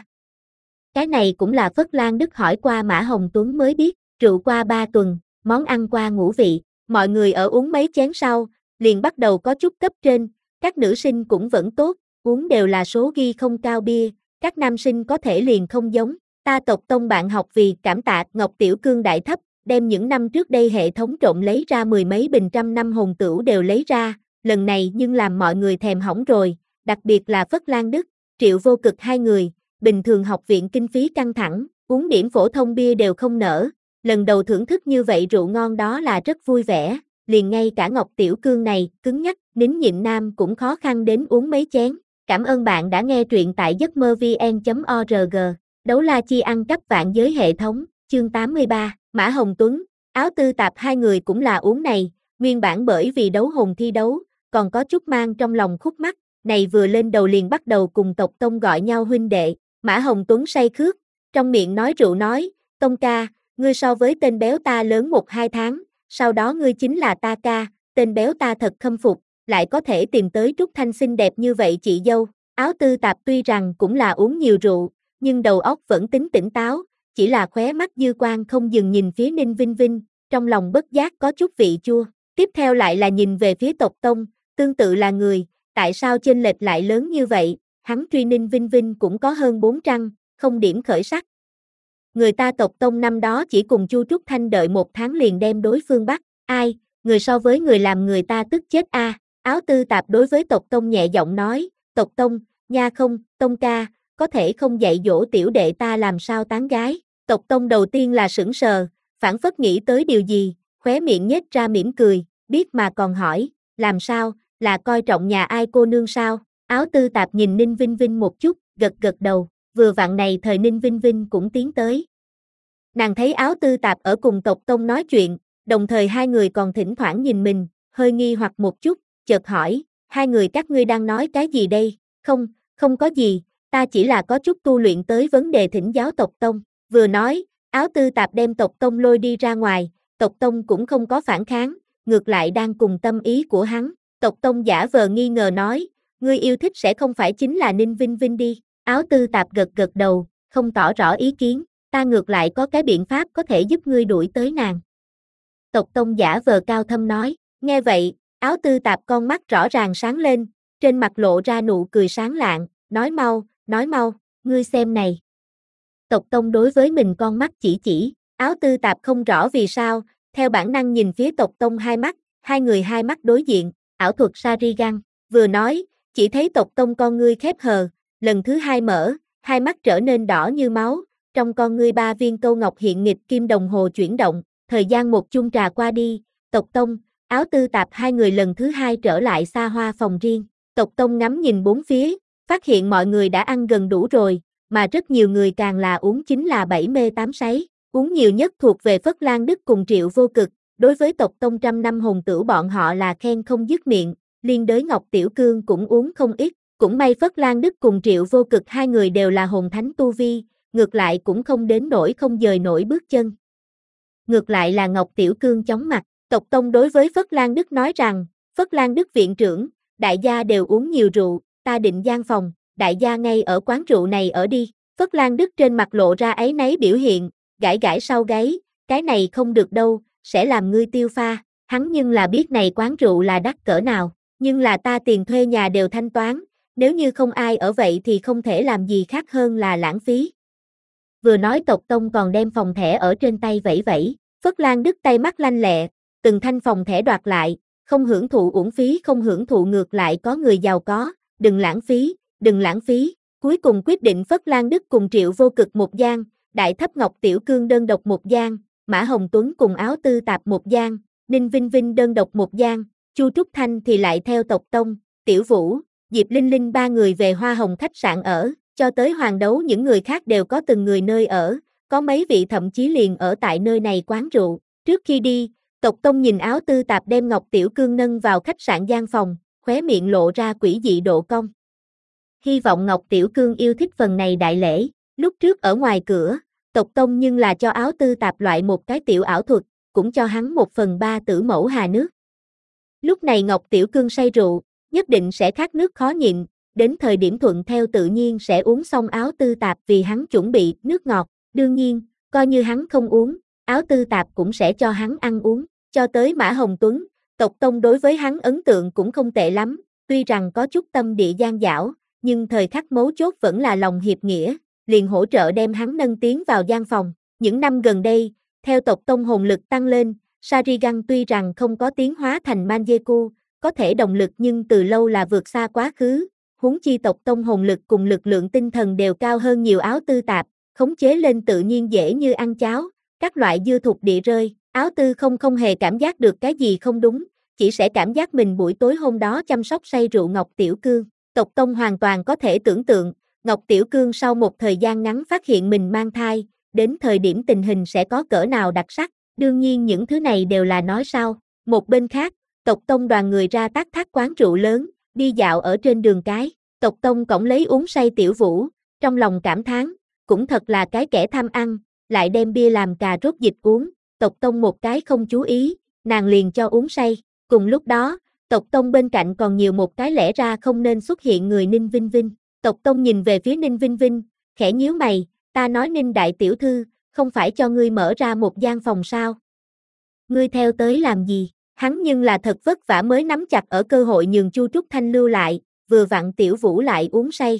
Cái này cũng là Phất Lan Đức hỏi qua Mã Hồng Tuấn mới biết, rượu qua ba tuần, món ăn qua ngũ vị, mọi người ở uống mấy chén sau, liền bắt đầu có chút cấp trên, các nữ sinh cũng vẫn tốt, uống đều là số ghi không cao bia, các nam sinh có thể liền không giống, ta tộc tông bạn học vì cảm tạ Ngọc Tiểu Cương đại thấp, đem những năm trước đây hệ thống trộn lấy ra mười mấy bình trăm năm hồn tửu đều lấy ra, lần này nhưng làm mọi người thèm hỏng rồi, đặc biệt là Phất Lan Đức, Triệu Vô Cực hai người, bình thường học viện kinh phí căng thẳng, uống điểm phổ thông bia đều không nỡ, lần đầu thưởng thức như vậy rượu ngon đó là rất vui vẻ, liền ngay cả Ngọc Tiểu Cương này, cứng nhắc, nín nhịn nam cũng khó khăn đến uống mấy chén. Cảm ơn bạn đã nghe truyện tại giấc mơ vn chấm org, đấu la chi ăn cắp vạn giới hệ thống, chương tám mươi ba, Mã Hồng Tuấn, Áo Tư Tạp hai người cũng là uống này, nguyên bản bởi vì đấu hồn thi đấu, còn có chút mang trong lòng khúc mắc, này vừa lên đầu liền bắt đầu cùng tộc tông gọi nhau huynh đệ, Mã Hồng Tuấn say khước, trong miệng nói rượu nói, Tông ca, ngươi so với tên béo ta lớn một hai tháng, sau đó ngươi chính là ta ca, tên béo ta thật khâm phục, lại có thể tìm tới Trúc Thanh xinh đẹp như vậy chị dâu. Áo Tư Tạp tuy rằng cũng là uống nhiều rượu, nhưng đầu óc vẫn tính tỉnh táo, chỉ là khóe mắt dư quang không dừng nhìn phía Ninh Vinh Vinh, trong lòng bất giác có chút vị chua. Tiếp theo lại là nhìn về phía tộc tông, tương tự là người, tại sao chênh lệch lại lớn như vậy, hắn truy Ninh Vinh Vinh cũng có hơn bốn trăng, không điểm khởi sắc. Người ta tộc tông năm đó chỉ cùng Chu Trúc Thanh đợi một tháng liền đem đối phương bắt, ai, người so với người làm người ta tức chết a. À. Áo Tư Tạp đối với Tộc Tông nhẹ giọng nói, Tộc Tông, nha không, Tông ca, có thể không dạy dỗ tiểu đệ ta làm sao tán gái. Tộc Tông đầu tiên là sững sờ, phảng phất nghĩ tới điều gì, khóe miệng nhếch ra mỉm cười, biết mà còn hỏi, làm sao, là coi trọng nhà ai cô nương sao? Áo Tư Tạp nhìn Ninh Vinh Vinh một chút, gật gật đầu, vừa vặn này thời Ninh Vinh Vinh cũng tiến tới. Nàng thấy Áo Tư Tạp ở cùng Tộc Tông nói chuyện, đồng thời hai người còn thỉnh thoảng nhìn mình, hơi nghi hoặc một chút, chợt hỏi, hai người các ngươi đang nói cái gì đây? Không, không có gì, ta chỉ là có chút tu luyện tới vấn đề thỉnh giáo Tộc Tông. Vừa nói, Áo Tư Tạp đem Tộc Tông lôi đi ra ngoài, Tộc Tông cũng không có phản kháng, ngược lại đang cùng tâm ý của hắn. Tộc Tông giả vờ nghi ngờ nói, ngươi yêu thích sẽ không phải chính là Ninh Vinh Vinh đi. Áo Tư Tạp gật gật đầu, không tỏ rõ ý kiến, ta ngược lại có cái biện pháp có thể giúp ngươi đuổi tới nàng. Tộc Tông giả vờ cao thâm nói, nghe vậy, Áo Tư Tạp con mắt rõ ràng sáng lên, trên mặt lộ ra nụ cười sáng lạng, nói mau, nói mau, ngươi xem này. Tộc Tông đối với mình con mắt chỉ chỉ, Áo Tư Tạp không rõ vì sao, theo bản năng nhìn phía Tộc Tông hai mắt, hai người hai mắt đối diện, ảo thuật Sharingan, vừa nói, chỉ thấy Tộc Tông con ngươi khép hờ, lần thứ hai mở, hai mắt trở nên đỏ như máu, trong con ngươi ba viên câu ngọc hiện nghịch kim đồng hồ chuyển động, thời gian một chung trà qua đi, Tộc Tông, Áo Tư Tạp hai người lần thứ hai trở lại xa hoa phòng riêng, Tộc Tông ngắm nhìn bốn phía, phát hiện mọi người đã ăn gần đủ rồi, mà rất nhiều người càng là uống chính là bảy mê tám sấy, uống nhiều nhất thuộc về Phất Lan Đức cùng Triệu Vô Cực, đối với Tộc Tông trăm năm hồn tửu bọn họ là khen không dứt miệng, liên đới Ngọc Tiểu Cương cũng uống không ít, cũng may Phất Lan Đức cùng Triệu Vô Cực hai người đều là hồn thánh tu vi, ngược lại cũng không đến nỗi không dời nổi bước chân. Ngược lại là Ngọc Tiểu Cương chóng mặt, Tộc Tông đối với Phất Lan Đức nói rằng, Phất Lan Đức viện trưởng, đại gia đều uống nhiều rượu, ta định gian phòng, đại gia ngay ở quán rượu này ở đi. Phất Lan Đức trên mặt lộ ra áy náy biểu hiện, gãi gãi sau gáy, cái này không được đâu, sẽ làm ngươi tiêu pha. Hắn nhưng là biết này quán rượu là đắt cỡ nào, nhưng là ta tiền thuê nhà đều thanh toán, nếu như không ai ở vậy thì không thể làm gì khác hơn là lãng phí. Vừa nói Tộc Tông còn đem phòng thẻ ở trên tay vẫy vẫy, Phất Lan Đức tay mắt lanh lẹ, từng thanh phòng thẻ đoạt lại, không hưởng thụ uổng phí không hưởng thụ ngược lại có người giàu có, đừng lãng phí, đừng lãng phí. Cuối cùng quyết định Phất Lan Đức cùng Triệu Vô Cực một gian, Đại Thấp Ngọc Tiểu Cương đơn độc một gian, Mã Hồng Tuấn cùng Áo Tư Tạp một gian, Ninh Vinh Vinh đơn độc một gian, Chu Trúc Thanh thì lại theo Tộc Tông, Tiểu Vũ, Diệp Linh Linh ba người về Hoa Hồng khách sạn ở, cho tới Hoàng Đấu những người khác đều có từng người nơi ở, có mấy vị thậm chí liền ở tại nơi này quán rượu. Trước khi đi, Tộc Tông nhìn Áo Tư Tạp đem Ngọc Tiểu Cương nâng vào khách sạn gian phòng, khóe miệng lộ ra quỷ dị độ cong. Hy vọng Ngọc Tiểu Cương yêu thích phần này đại lễ, lúc trước ở ngoài cửa, Tộc Tông nhưng là cho Áo Tư Tạp loại một cái tiểu ảo thuật, cũng cho hắn một phần ba tử mẫu hà nước. Lúc này Ngọc Tiểu Cương say rượu, nhất định sẽ khát nước khó nhịn, đến thời điểm thuận theo tự nhiên sẽ uống xong Áo Tư Tạp vì hắn chuẩn bị nước ngọt, đương nhiên, coi như hắn không uống, Áo Tư Tạp cũng sẽ cho hắn ăn uống, cho tới Mã Hồng Tuấn, Tộc Tông đối với hắn ấn tượng cũng không tệ lắm, tuy rằng có chút tâm địa gian dảo, nhưng thời khắc mấu chốt vẫn là lòng hiệp nghĩa, liền hỗ trợ đem hắn nâng tiến vào gian phòng. Những năm gần đây, theo Tộc Tông hồn lực tăng lên, Sharingan tuy rằng không có tiến hóa thành Mangekyou, có thể động lực nhưng từ lâu là vượt xa quá khứ, huống chi Tộc Tông hồn lực cùng lực lượng tinh thần đều cao hơn nhiều Áo Tư Tạp, khống chế lên tự nhiên dễ như ăn cháo, các loại dưa thục địa rơi, Áo Tư không không hề cảm giác được cái gì không đúng, chỉ sẽ cảm giác mình buổi tối hôm đó chăm sóc say rượu Ngọc Tiểu Cương. Tộc Tông hoàn toàn có thể tưởng tượng, Ngọc Tiểu Cương sau một thời gian ngắn phát hiện mình mang thai, đến thời điểm tình hình sẽ có cỡ nào đặc sắc, đương nhiên những thứ này đều là nói sau. Một bên khác, Tộc Tông đoàn người ra Tác Thác quán rượu lớn, đi dạo ở trên đường cái, Tộc Tông cõng lấy uống say Tiểu Vũ, trong lòng cảm thán, cũng thật là cái kẻ tham ăn, lại đem bia làm cà rốt dịch uống, Tộc Tông một cái không chú ý, nàng liền cho uống say, cùng lúc đó, Tộc Tông bên cạnh còn nhiều một cái lẽ ra không nên xuất hiện người Ninh Vinh Vinh. Tộc Tông nhìn về phía Ninh Vinh Vinh, khẽ nhíu mày, ta nói Ninh đại tiểu thư, không phải cho ngươi mở ra một gian phòng sao? Ngươi theo tới làm gì? Hắn nhưng là thật vất vả mới nắm chặt ở cơ hội nhường Chu Trúc Thanh lưu lại, vừa vặn Tiểu Vũ lại uống say.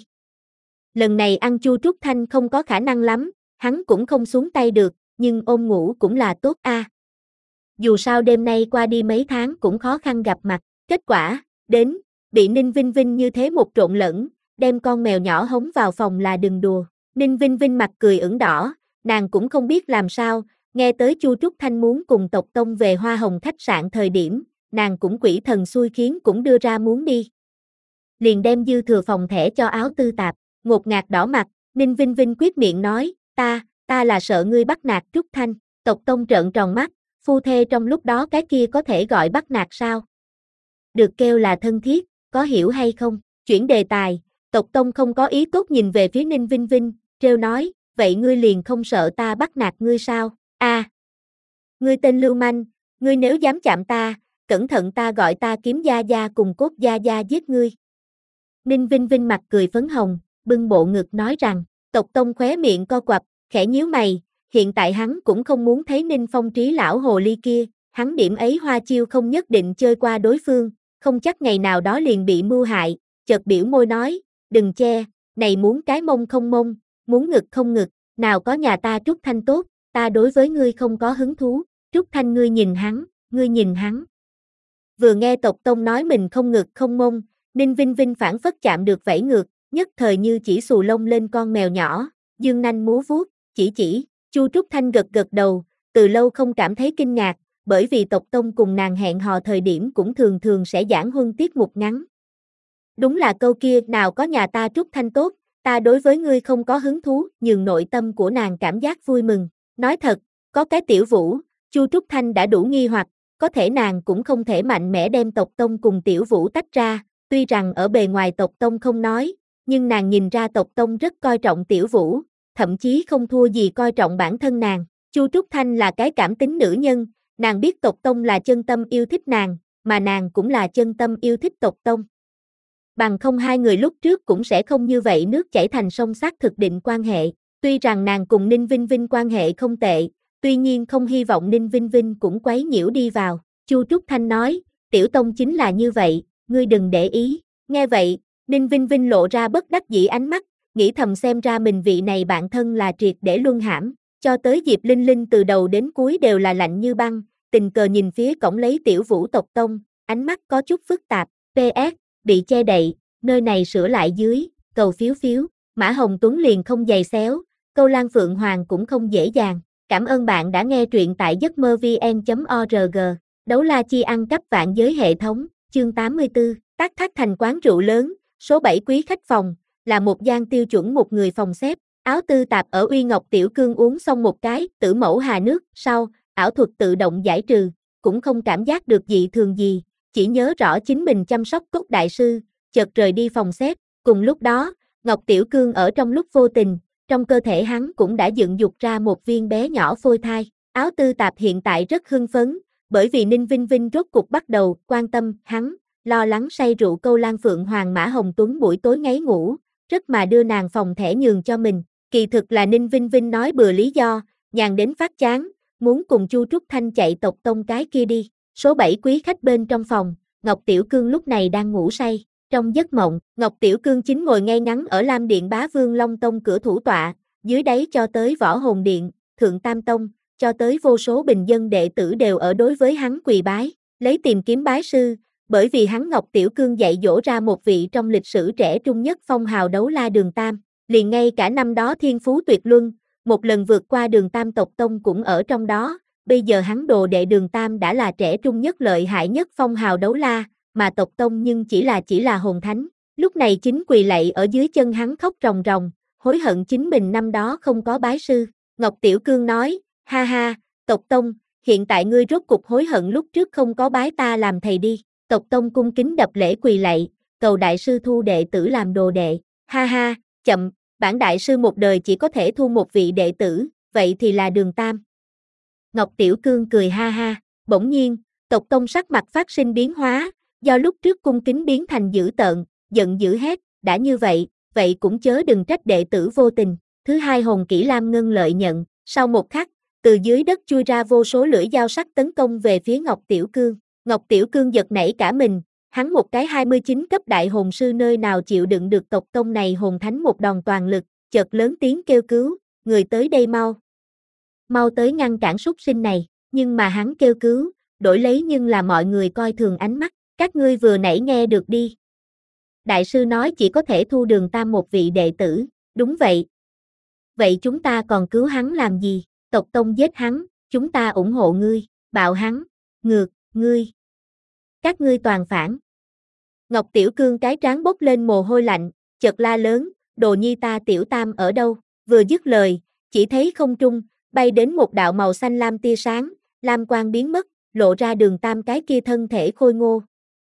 Lần này ăn Chu Trúc Thanh không có khả năng lắm, hắn cũng không xuống tay được, nhưng ôm ngủ cũng là tốt a. Dù sao đêm nay qua đi mấy tháng cũng khó khăn gặp mặt, kết quả, đến, bị Ninh Vinh Vinh như thế một trộn lẫn, đem con mèo nhỏ hống vào phòng là đừng đùa. Ninh Vinh Vinh mặt cười ửng đỏ, nàng cũng không biết làm sao, nghe tới Chu Trúc Thanh muốn cùng tộc tông về Hoa Hồng khách sạn thời điểm, nàng cũng quỷ thần xui khiến cũng đưa ra muốn đi. Liền đem dư thừa phòng thẻ cho Áo Tư Tạp, ngột ngạt đỏ mặt, Ninh Vinh Vinh quyết miệng nói, ta, ta là sợ ngươi bắt nạt Trúc Thanh, tộc tông trợn tròn mắt, phu thê trong lúc đó cái kia có thể gọi bắt nạt sao? Được kêu là thân thiết, có hiểu hay không? Chuyển đề tài, tộc tông không có ý tốt nhìn về phía Ninh Vinh Vinh, trêu nói, vậy ngươi liền không sợ ta bắt nạt ngươi sao? A, à, ngươi tên lưu manh, ngươi nếu dám chạm ta, cẩn thận ta gọi ta kiếm gia gia cùng cốt gia gia giết ngươi. Ninh Vinh Vinh mặt cười phấn hồng, bưng bộ ngực nói rằng, tộc tông khóe miệng co quặp, khẽ nhíu mày, hiện tại hắn cũng không muốn thấy Ninh Phong Trí lão hồ ly kia, hắn điểm ấy hoa chiêu không nhất định chơi qua đối phương, không chắc ngày nào đó liền bị mưu hại, chợt biểu môi nói, đừng che, này muốn cái mông không mông, muốn ngực không ngực, nào có nhà ta Trúc Thanh tốt, ta đối với ngươi không có hứng thú, Trúc Thanh ngươi nhìn hắn, ngươi nhìn hắn. Vừa nghe tộc tông nói mình không ngực không mông, Ninh Vinh Vinh phản phất chạm được vẫy ngược, nhất thời như chỉ xù lông lên con mèo nhỏ, dương nanh múa vuốt, chỉ chỉ, Chu Trúc Thanh gật gật đầu, từ lâu không cảm thấy kinh ngạc, bởi vì tộc tông cùng nàng hẹn hò thời điểm cũng thường thường sẽ giảng huân tiết mục ngắn. Đúng là câu kia, nào có nhà ta Trúc Thanh tốt, ta đối với ngươi không có hứng thú, nhường nội tâm của nàng cảm giác vui mừng. Nói thật, có cái tiểu vũ, Chu Trúc Thanh đã đủ nghi hoặc, có thể nàng cũng không thể mạnh mẽ đem tộc tông cùng tiểu vũ tách ra, tuy rằng ở bề ngoài tộc tông không nói, nhưng nàng nhìn ra tộc tông rất coi trọng tiểu vũ, thậm chí không thua gì coi trọng bản thân nàng. Chu Trúc Thanh là cái cảm tính nữ nhân, nàng biết tộc tông là chân tâm yêu thích nàng, mà nàng cũng là chân tâm yêu thích tộc tông. Bằng không hai người lúc trước cũng sẽ không như vậy nước chảy thành sông xác thực định quan hệ. Tuy rằng nàng cùng Ninh Vinh Vinh quan hệ không tệ, tuy nhiên không hy vọng Ninh Vinh Vinh cũng quấy nhiễu đi vào. Chu Trúc Thanh nói, tiểu tông chính là như vậy, ngươi đừng để ý. Nghe vậy, Ninh Vinh Vinh lộ ra bất đắc dĩ ánh mắt, nghĩ thầm xem ra mình vị này bạn thân là triệt để luân hãm, cho tới Diệp Linh Linh từ đầu đến cuối đều là lạnh như băng, tình cờ nhìn phía cổng lấy tiểu vũ tộc tông, ánh mắt có chút phức tạp, pê ét, bị che đậy, nơi này sửa lại dưới, cầu phiếu phiếu, Mã Hồng Tuấn liền không giày xéo, Câu Lan Phượng Hoàng cũng không dễ dàng. Cảm ơn bạn đã nghe truyện tại giấc mơ vn chấm org, đấu la chi ăn cắp vạn giới hệ thống, chương tám mươi tư, Tác Thác thành quán rượu lớn, số bảy quý khách phòng, là một gian tiêu chuẩn một người phòng xếp, Áo Tư Tạp ở Uy Ngọc Tiểu Cương uống xong một cái, tử mẫu hà nước, sau, ảo thuật tự động giải trừ, cũng không cảm giác được dị thường gì, chỉ nhớ rõ chính mình chăm sóc cốt đại sư, chợt rời đi phòng xếp, cùng lúc đó, Ngọc Tiểu Cương ở trong lúc vô tình, trong cơ thể hắn cũng đã dựng dục ra một viên bé nhỏ phôi thai, Áo Tư Tạp hiện tại rất hưng phấn, bởi vì Ninh Vinh Vinh rốt cục bắt đầu quan tâm hắn, lo lắng say rượu Câu Lan Phượng Hoàng Mã Hồng Tuấn buổi tối ngáy ngủ, rất mà đưa nàng phòng thẻ nhường cho mình, kỳ thực là Ninh Vinh Vinh nói bừa lý do, nhàn đến phát chán, muốn cùng Chu Trúc Thanh chạy tộc tông cái kia đi. Số bảy quý khách bên trong phòng, Ngọc Tiểu Cương lúc này đang ngủ say, trong giấc mộng, Ngọc Tiểu Cương chính ngồi ngay ngắn ở Lam Điện Bá Vương Long Tông cửa thủ tọa, dưới đáy cho tới Võ Hồn Điện, Thượng Tam Tông, cho tới vô số bình dân đệ tử đều ở đối với hắn quỳ bái, lấy tìm kiếm bái sư, bởi vì hắn Ngọc Tiểu Cương dạy dỗ ra một vị trong lịch sử trẻ trung nhất phong hào đấu la Đường Tam, liền ngay cả năm đó thiên phú tuyệt luân, một lần vượt qua Đường Tam tộc tông cũng ở trong đó, bây giờ hắn đồ đệ Đường Tam đã là trẻ trung nhất lợi hại nhất phong hào đấu la, mà tộc tông nhưng chỉ là chỉ là hồn thánh, lúc này chính quỳ lạy ở dưới chân hắn khóc ròng ròng, hối hận chính mình năm đó không có bái sư. Ngọc Tiểu Cương nói, ha ha, tộc tông, hiện tại ngươi rốt cục hối hận lúc trước không có bái ta làm thầy đi. Tộc tông cung kính đập lễ quỳ lạy, cầu đại sư thu đệ tử làm đồ đệ. Ha ha, chậm, bản đại sư một đời chỉ có thể thu một vị đệ tử, vậy thì là Đường Tam. Ngọc Tiểu Cương cười ha ha, bỗng nhiên, tộc tông sắc mặt phát sinh biến hóa, do lúc trước cung kính biến thành dữ tợn, giận dữ hét, đã như vậy, vậy cũng chớ đừng trách đệ tử vô tình. Thứ hai hồn kỹ Lam Ngân lợi nhận, sau một khắc, từ dưới đất chui ra vô số lưỡi dao sắc tấn công về phía Ngọc Tiểu Cương. Ngọc Tiểu Cương giật nảy cả mình, hắn một cái hai mươi chín cấp đại hồn sư nơi nào chịu đựng được tộc tông này hồn thánh một đòn toàn lực, chợt lớn tiếng kêu cứu, người tới đây mau. Mau tới ngăn cản súc sinh này, nhưng mà hắn kêu cứu, đổi lấy nhưng là mọi người coi thường ánh mắt, Các ngươi vừa nãy nghe được đi. Đại sư nói chỉ có thể thu Đường Tam một vị đệ tử, đúng vậy. Vậy chúng ta còn cứu hắn làm gì? Tộc tông giết hắn, chúng ta ủng hộ ngươi, bạo hắn, ngược, ngươi. Các ngươi toàn phản. Ngọc Tiểu Cương cái trán bốc lên mồ hôi lạnh, chợt la lớn, Đồ Nhi ta Tiểu Tam ở đâu? Vừa dứt lời, chỉ thấy không trung, bay đến một đạo màu xanh lam tia sáng, lam quang biến mất, lộ ra Đường Tam cái kia thân thể khôi ngô.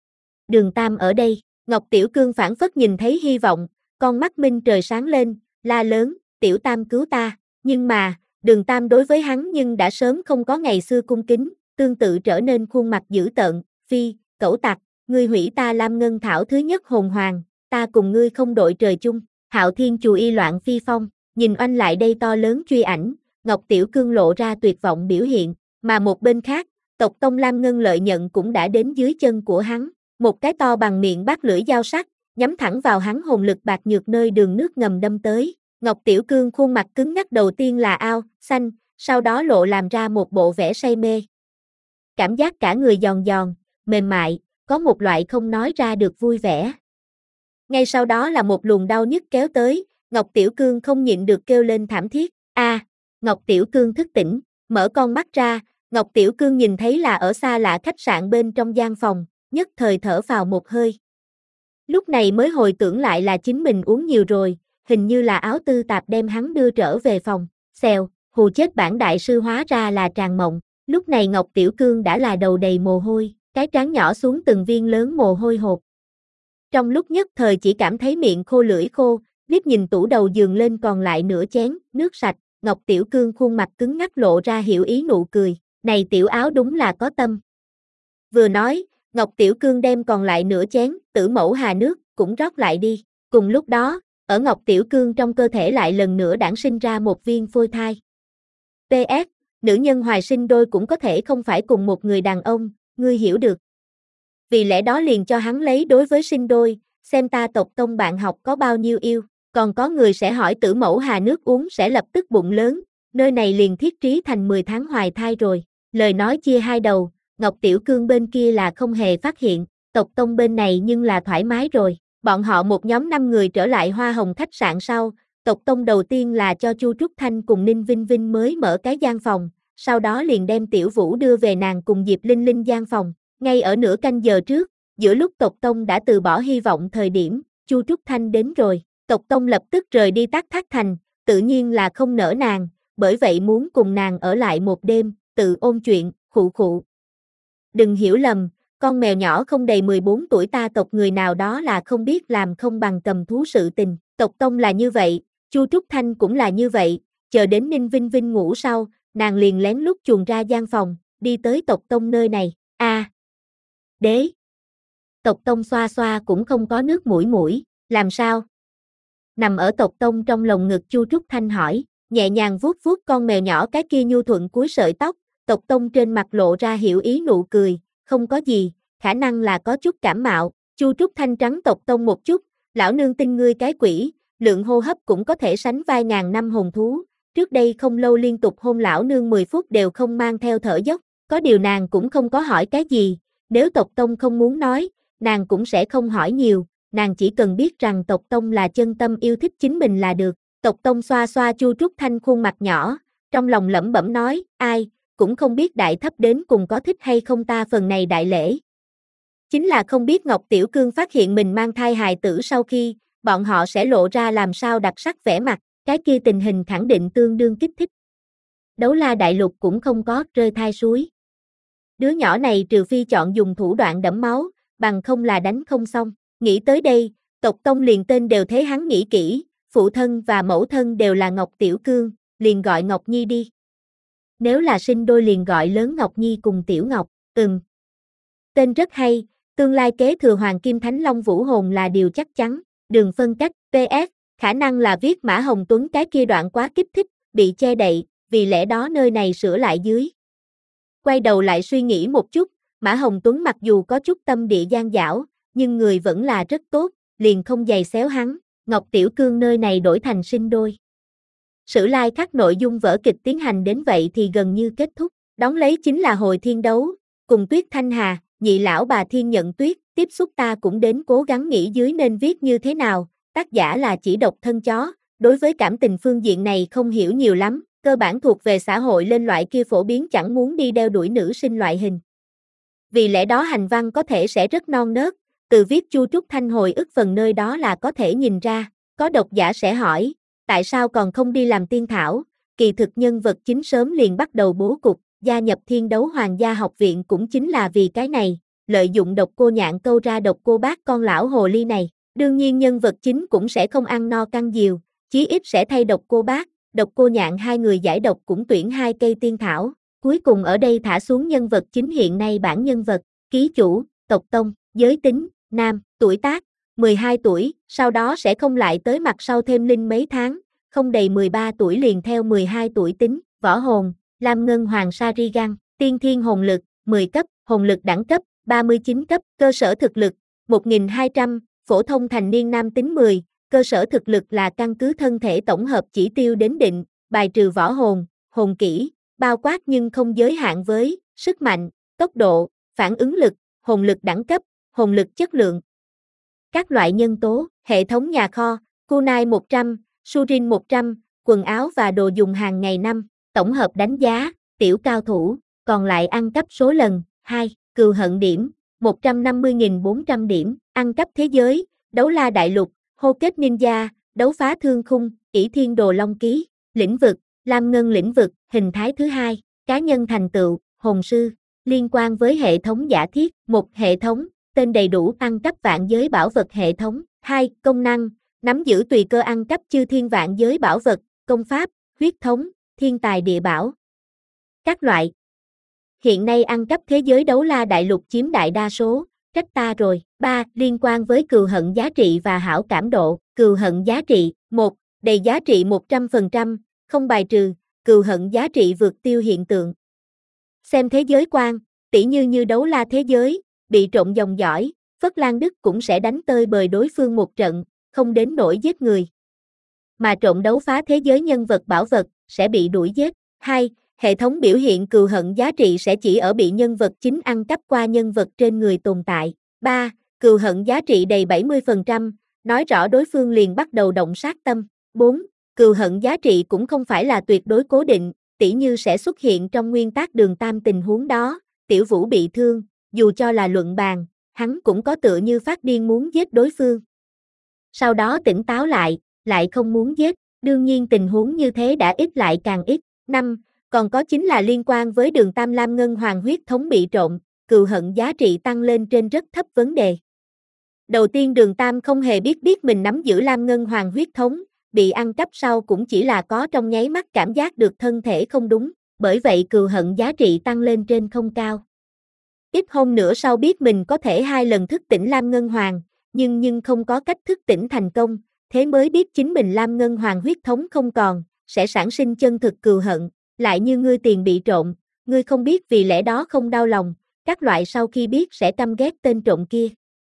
Đường Tam ở đây, Ngọc Tiểu Cương phảng phất nhìn thấy hy vọng, con mắt minh trời sáng lên, la lớn, Tiểu Tam cứu ta, nhưng mà, Đường Tam đối với hắn nhưng đã sớm không có ngày xưa cung kính, tương tự trở nên khuôn mặt dữ tợn, phi, cẩu tặc, ngươi hủy ta Lam Ngân Thảo thứ nhất hồn hoàng, ta cùng ngươi không đội trời chung. Hạo Thiên chù y loạn phi phong, nhìn oanh lại đây to lớn truy ảnh, Ngọc Tiểu Cương lộ ra tuyệt vọng biểu hiện, mà một bên khác, tộc tông Lam Ngân lợi nhận cũng đã đến dưới chân của hắn, một cái to bằng miệng bát lưỡi dao sắc, nhắm thẳng vào hắn hồn lực bạc nhược nơi đường nước ngầm đâm tới. Ngọc Tiểu Cương khuôn mặt cứng ngắc đầu tiên là ao, xanh, sau đó lộ làm ra một bộ vẻ say mê. Cảm giác cả người giòn giòn, mềm mại, có một loại không nói ra được vui vẻ. Ngay sau đó là một luồng đau nhức kéo tới, Ngọc Tiểu Cương không nhịn được kêu lên thảm thiết. A, à, Ngọc Tiểu Cương thức tỉnh, mở con mắt ra, Ngọc Tiểu Cương nhìn thấy là ở xa lạ khách sạn bên trong gian phòng, nhất thời thở phào một hơi. Lúc này mới hồi tưởng lại là chính mình uống nhiều rồi, hình như là áo tư tạp đem hắn đưa trở về phòng, xèo, hù chết bản đại sư hóa ra là Tràng Mộng, lúc này Ngọc Tiểu Cương đã là đầu đầy mồ hôi, cái trán nhỏ xuống từng viên lớn mồ hôi hột. Trong lúc nhất thời chỉ cảm thấy miệng khô lưỡi khô, liếc nhìn tủ đầu giường lên còn lại nửa chén, nước sạch, Ngọc Tiểu Cương khuôn mặt cứng ngắc lộ ra hiểu ý nụ cười, này tiểu áo đúng là có tâm. Vừa nói, Ngọc Tiểu Cương đem còn lại nửa chén, tử mẫu hà nước, cũng rót lại đi, cùng lúc đó, ở Ngọc Tiểu Cương trong cơ thể lại lần nữa đản sinh ra một viên phôi thai. pê ét, nữ nhân hoài sinh đôi cũng có thể không phải cùng một người đàn ông, ngươi hiểu được. Vì lẽ đó liền cho hắn lấy đối với sinh đôi, xem ta tộc tông bạn học có bao nhiêu yêu, còn có người sẽ hỏi tử mẫu hà nước uống sẽ lập tức bụng lớn, nơi này liền thiết trí thành mười tháng hoài thai rồi, lời nói chia hai đầu, Ngọc Tiểu Cương bên kia là không hề phát hiện, tộc tông bên này nhưng là thoải mái rồi, bọn họ một nhóm năm người trở lại Hoa Hồng khách sạn sau, tộc tông đầu tiên là cho Chu Trúc Thanh cùng Ninh Vinh Vinh mới mở cái gian phòng, sau đó liền đem Tiểu Vũ đưa về nàng cùng Diệp Linh Linh gian phòng. Ngay ở nửa canh giờ trước, giữa lúc tộc tông đã từ bỏ hy vọng thời điểm, Chu Trúc Thanh đến rồi, tộc tông lập tức rời đi Tắc Thác Thành, tự nhiên là không nỡ nàng, bởi vậy muốn cùng nàng ở lại một đêm, tự ôn chuyện, khụ khụ. Đừng hiểu lầm, con mèo nhỏ không đầy mười bốn tuổi ta tộc người nào đó là không biết làm không bằng cầm thú sự tình, tộc tông là như vậy, Chu Trúc Thanh cũng là như vậy, chờ đến Ninh Vinh Vinh ngủ sau, nàng liền lén lút chuồn ra gian phòng, đi tới tộc tông nơi này, a à, đế. Tộc tông xoa xoa cũng không có nước mũi mũi, làm sao? Nằm ở tộc tông trong lồng ngực Chu Trúc Thanh hỏi, nhẹ nhàng vuốt vuốt con mèo nhỏ cái kia nhu thuận cuối sợi tóc, tộc tông trên mặt lộ ra hiểu ý nụ cười, không có gì, khả năng là có chút cảm mạo, Chu Trúc Thanh trắng tộc tông một chút, lão nương tin ngươi cái quỷ, lượng hô hấp cũng có thể sánh vai ngàn năm hồn thú, trước đây không lâu liên tục hôn lão nương mười phút đều không mang theo thở dốc, có điều nàng cũng không có hỏi cái gì, nếu tộc tông không muốn nói, nàng cũng sẽ không hỏi nhiều, nàng chỉ cần biết rằng tộc tông là chân tâm yêu thích chính mình là được, tộc tông xoa xoa Chu Trúc Thanh khuôn mặt nhỏ, trong lòng lẩm bẩm nói, ai, cũng không biết đại thấp đến cùng có thích hay không ta phần này đại lễ. Chính là không biết Ngọc Tiểu Cương phát hiện mình mang thai hài tử sau khi, bọn họ sẽ lộ ra làm sao đặc sắc vẻ mặt, cái kia tình hình khẳng định tương đương kích thích. Đấu La Đại Lục cũng không có rơi thai suối. Đứa nhỏ này trừ phi chọn dùng thủ đoạn đẫm máu, bằng không là đánh không xong. Nghĩ tới đây, tộc tông liền tên đều thế hắn nghĩ kỹ, phụ thân và mẫu thân đều là Ngọc Tiểu Cương, liền gọi Ngọc Nhi đi. Nếu là sinh đôi liền gọi lớn Ngọc Nhi cùng Tiểu Ngọc, ừm. Tên rất hay, tương lai kế thừa Hoàng Kim Thánh Long Vũ Hồn là điều chắc chắn, đường phân cách, pê ét, khả năng là viết Mã Hồng Tuấn cái kia đoạn quá kích thích, bị che đậy, vì lẽ đó nơi này sửa lại dưới. Quay đầu lại suy nghĩ một chút, Mã Hồng Tuấn mặc dù có chút tâm địa gian dảo, nhưng người vẫn là rất tốt, liền không giày xéo hắn, Ngọc Tiểu Cương nơi này đổi thành sinh đôi. Sử lai khắc nội dung vở kịch tiến hành đến vậy thì gần như kết thúc, đón lấy chính là hồi thiên đấu, cùng Tuyết Thanh Hà, nhị lão bà Thiên Nhận Tuyết, tiếp xúc ta cũng đến cố gắng nghĩ dưới nên viết như thế nào, tác giả là chỉ độc thân chó, đối với cảm tình phương diện này không hiểu nhiều lắm, cơ bản thuộc về xã hội lên loại kia phổ biến chẳng muốn đi đeo đuổi nữ sinh loại hình. Vì lẽ đó hành văn có thể sẽ rất non nớt, từ viết Chu Trúc Thanh hồi ức phần nơi đó là có thể nhìn ra, có độc giả sẽ hỏi, tại sao còn không đi làm tiên thảo, kỳ thực nhân vật chính sớm liền bắt đầu bố cục, gia nhập Thiên Đấu Hoàng gia học viện cũng chính là vì cái này, lợi dụng độc cô nhạn câu ra độc cô bác con lão hồ ly này, đương nhiên nhân vật chính cũng sẽ không ăn no căng diều, chí ít sẽ thay độc cô bác, độc cô nhạn hai người giải độc cũng tuyển hai cây tiên thảo, cuối cùng ở đây thả xuống nhân vật chính hiện nay bản nhân vật, ký chủ, tộc tông, giới tính, nam, tuổi tác, mười hai tuổi, sau đó sẽ không lại tới mặt sau thêm linh mấy tháng, không đầy mười ba tuổi liền theo mười hai tuổi tính, võ hồn, Lam Ngân Hoàng Sarigan, tiên thiên hồn lực, mười cấp, hồn lực đẳng cấp, ba mươi chín cấp, cơ sở thực lực, một nghìn hai trăm, phổ thông thành niên nam tính mười, cơ sở thực lực là căn cứ thân thể tổng hợp chỉ tiêu đến định, bài trừ võ hồn, hồn kỹ, bao quát nhưng không giới hạn với, sức mạnh, tốc độ, phản ứng lực, hồn lực đẳng cấp, hồn lực chất lượng. Các loại nhân tố, hệ thống nhà kho, kunai một trăm, surin một trăm, quần áo và đồ dùng hàng ngày năm, tổng hợp đánh giá, tiểu cao thủ, còn lại ăn cắp số lần, hai, cừu hận điểm, một trăm năm mươi nghìn bốn trăm điểm, ăn cắp thế giới, đấu la đại lục, hô kết ninja, đấu phá thương khung, ỷ thiên đồ long ký, lĩnh vực, Lam Ngân lĩnh vực, hình thái thứ hai, cá nhân thành tựu, hồn sư, liên quan với hệ thống giả thiết, một hệ thống, tên đầy đủ ăn cắp vạn giới bảo vật hệ thống, hai công năng, nắm giữ tùy cơ ăn cắp chư thiên vạn giới bảo vật, công pháp, huyết thống, thiên tài địa bảo. Các loại. Hiện nay ăn cắp thế giới đấu la đại lục chiếm đại đa số, trách ta rồi. ba. Liên quan với cừu hận giá trị và hảo cảm độ, cừu hận giá trị, một. Đầy giá trị một trăm phần trăm, không bài trừ, cừu hận giá trị vượt tiêu hiện tượng. Xem thế giới quan, tỉ như như đấu la thế giới, bị trộn dòng dõi, Phất Lan Đức cũng sẽ đánh tơi bời đối phương một trận, không đến nỗi giết người. Mà trộn đấu phá thế giới nhân vật bảo vật, sẽ bị đuổi giết. hai. Hệ thống biểu hiện cừu hận giá trị sẽ chỉ ở bị nhân vật chính ăn cắp qua nhân vật trên người tồn tại. ba. Cừu hận giá trị đầy bảy mươi phần trăm, nói rõ đối phương liền bắt đầu động sát tâm. bốn. Cừu hận giá trị cũng không phải là tuyệt đối cố định, tỉ như sẽ xuất hiện trong nguyên tắc đường tam tình huống đó, Tiểu Vũ bị thương, dù cho là luận bàn, hắn cũng có tựa như phát điên muốn giết đối phương. Sau đó tỉnh táo lại, lại không muốn giết, đương nhiên tình huống như thế đã ít lại càng ít. năm. Còn có chính là liên quan với đường tam lam ngân hoàng huyết thống bị trộn, cừu hận giá trị tăng lên trên rất thấp vấn đề. Đầu tiên đường tam không hề biết biết mình nắm giữ lam ngân hoàng huyết thống, bị ăn cắp sau cũng chỉ là có trong nháy mắt cảm giác được thân thể không đúng, bởi vậy cừu hận giá trị tăng lên trên không cao. Ít hôm nữa sau biết mình có thể hai lần thức tỉnh lam ngân hoàng, nhưng nhưng không có cách thức tỉnh thành công, thế mới biết chính mình lam ngân hoàng huyết thống không còn, sẽ sản sinh chân thực cừu hận, lại như ngươi tiền bị trộn, ngươi không biết vì lẽ đó không đau lòng, các loại sau khi biết sẽ căm ghét tên trộm kia.